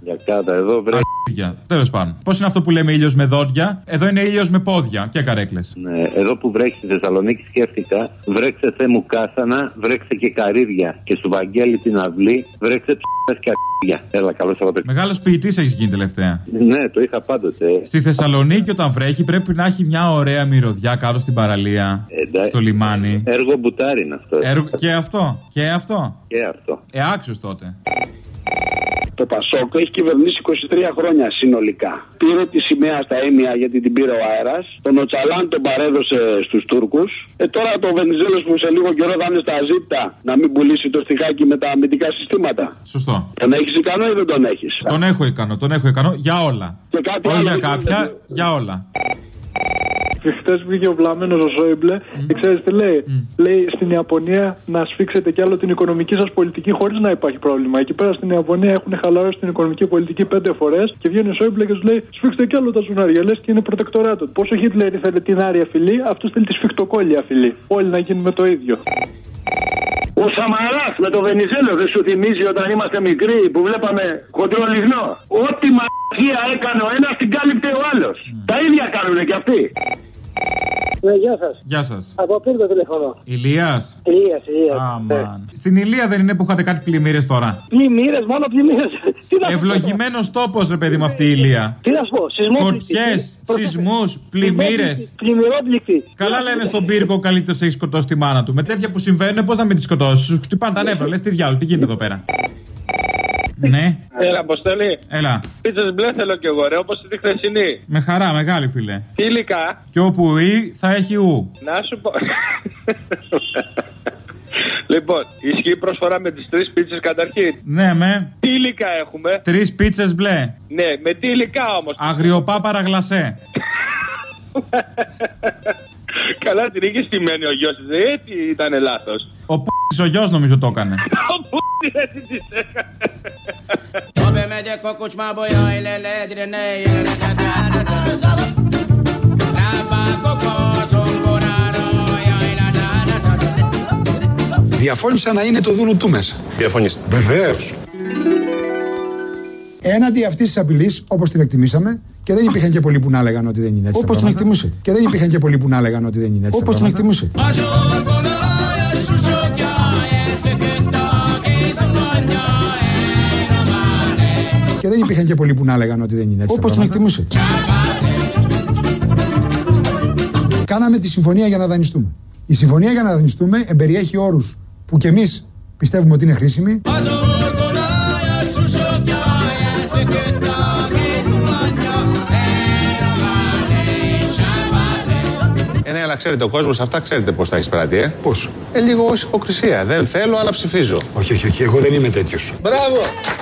Γιακάτα, εδώ βρέχει. Τέλος πάντων. Πώς είναι αυτό που λέμε ήλιος με δόντια? Εδώ είναι ήλιος με πόδια και καρέκλες. Ναι, εδώ που βρέχει στη Θεσσαλονίκη σκέφτηκα. Βρέξε Θέ μου κάσανα, βρέξε και καρύδια. Και στο Βαγγέλη την αυλή, βρέξε ψ***ες και αρχίδια. Έλα, καλό Σαββατοκύριακο. Μεγάλος ποιητής έχεις γίνει τελευταία. Ναι, το είχα πάντοτε. Στη Θεσσαλονίκη όταν βρέχει πρέπει να έχει μια ωραία μυρωδιά κάτω στην παραλία. Εντάξει. Στο λιμάνι. Έργο μπουτάρι είναι αυτό. Έργο... Και αυτό. Και αυτό. Και αυτό. Ε, άξιος τότε. Το Πασόκ έχει κυβερνήσει είκοσι τρία χρόνια συνολικά. Πήρε τη σημαία στα Έμια γιατί την πήρε ο αέρας. Τον Οτσαλάν τον παρέδωσε στους Τούρκους. Ε, τώρα το Βενιζέλος που σε λίγο καιρό θα είναι στα ζήτα να μην πουλήσει το στιχάκι με τα αμυντικά συστήματα. Σωστό. Τον έχεις ικανό ή δεν τον έχεις? Τον έχω ικανό, τον έχω ικανό για όλα. Όχι για κάποια, για όλα. Χθες βγήκε ο βλαμμένος ο Σόιμπλε mm. και ξέρεις τι λέει. Mm. Λέει στην Ιαπωνία να σφίξετε κι άλλο την οικονομική σας πολιτική χωρίς να υπάρχει πρόβλημα. Εκεί πέρα στην Ιαπωνία έχουν χαλαρώσει την οικονομική πολιτική πέντε φορές και βγαίνει ο Σόιμπλε και του λέει σφίξτε κι άλλο τα ζουνάρια. Λες και είναι προτεκτοράτο. Πόσο Χίτλερ ήθελε την άρια φυλή, αυτό θέλει τη σφιχτοκόλλια φυλή. Όλοι να γίνουμε το ίδιο. Ο Σαμαράς με το Βενιζέλο δεν σου θυμίζει όταν είμαστε μικροί που βλέπαμε χοντρό λιγνό? Ό,τι μαγεία έκανε ο ένας την κάλυπτε ο άλλος. Mm. Τα ίδια κάνουνε κι αυτοί. Ναι, γεια σας. Γεια σας. Από Πύργο τηλεφωνώ. Ηλίας. Ηλίας, Ηλίας. Αμάν. Ναι. Στην Ηλία δεν είναι που είχατε κάτι πλημμύρες τώρα? Πλημμύρες, μόνο πλημμύρες. Ευλογημένος τόπος, ρε παιδί με αυτή η Ηλία. Τι να σου πω, σεισμούς. Φωτιές, σεισμούς, πλημμύρες. Πλημμυρόπληκτη. Καλά λένε στον Πύργο ο καλύτερος έχει σκοτώσει τη μάνα του. Με τέτοια που συμβαίνουν, πώς να μην τη σκοτώσει? Σου χτυπάνε τα νεύρα, λες τι διάλογο, τι γίνεται εδώ πέρα. Ναι. Έλα, Αποστολή. Έλα. Πίτσες μπλε θέλω κι εγώ, ρε, όπως τη χθεσινή. Με χαρά, μεγάλη φίλε. Τι υλικά? Και όπου ή θα έχει ου. Να σου πω. Λοιπόν, ισχύει προσφορά με τις τρεις πίτσες καταρχήν? Ναι, με. Τι υλικά έχουμε? Τρεις πίτσες μπλε. Ναι, με τι υλικά όμως? Αγριοπάπαρα γλασέ. Καλά την είχε στημένη ο γιος της, έτσι ήταν λάθος. Ο π***ς ο γιος νομίζω το έκανε. Ο π***ς έτσι της έκανε. Διαφώνησα να είναι το δούνου του μέσα. Διαφωνήστε. Βεβαίως. Έναντι αυτής της απειλής, όπως την εκτιμήσαμε, και δεν υπήρχαν και πολλοί που να έλεγαν ότι δεν είναι έτσι. Όπως την εκτιμούσε. Και δεν υπήρχαν και πολλοί που να έλεγαν ότι δεν είναι έτσι. Όπως την εκτιμούσε. Και δεν υπήρχαν και πολλοί που να έλεγαν ότι δεν είναι έτσι. Όπως την εκτιμούσε. Κάναμε τη συμφωνία για να δανειστούμε. Η συμφωνία για να δανειστούμε εμπεριέχει όρους που κι εμείς πιστεύουμε ότι είναι χρήσιμοι. Ε, ναι, αλλά ξέρετε, ο κόσμος αυτά ξέρετε πώς θα εισπράττει, ε. Πώς? Ε, λίγο ως υποκρισία. Δεν θέλω, αλλά ψηφίζω. Όχι, όχι, όχι, εγώ δεν είμαι τέτοιος. Μπράβο!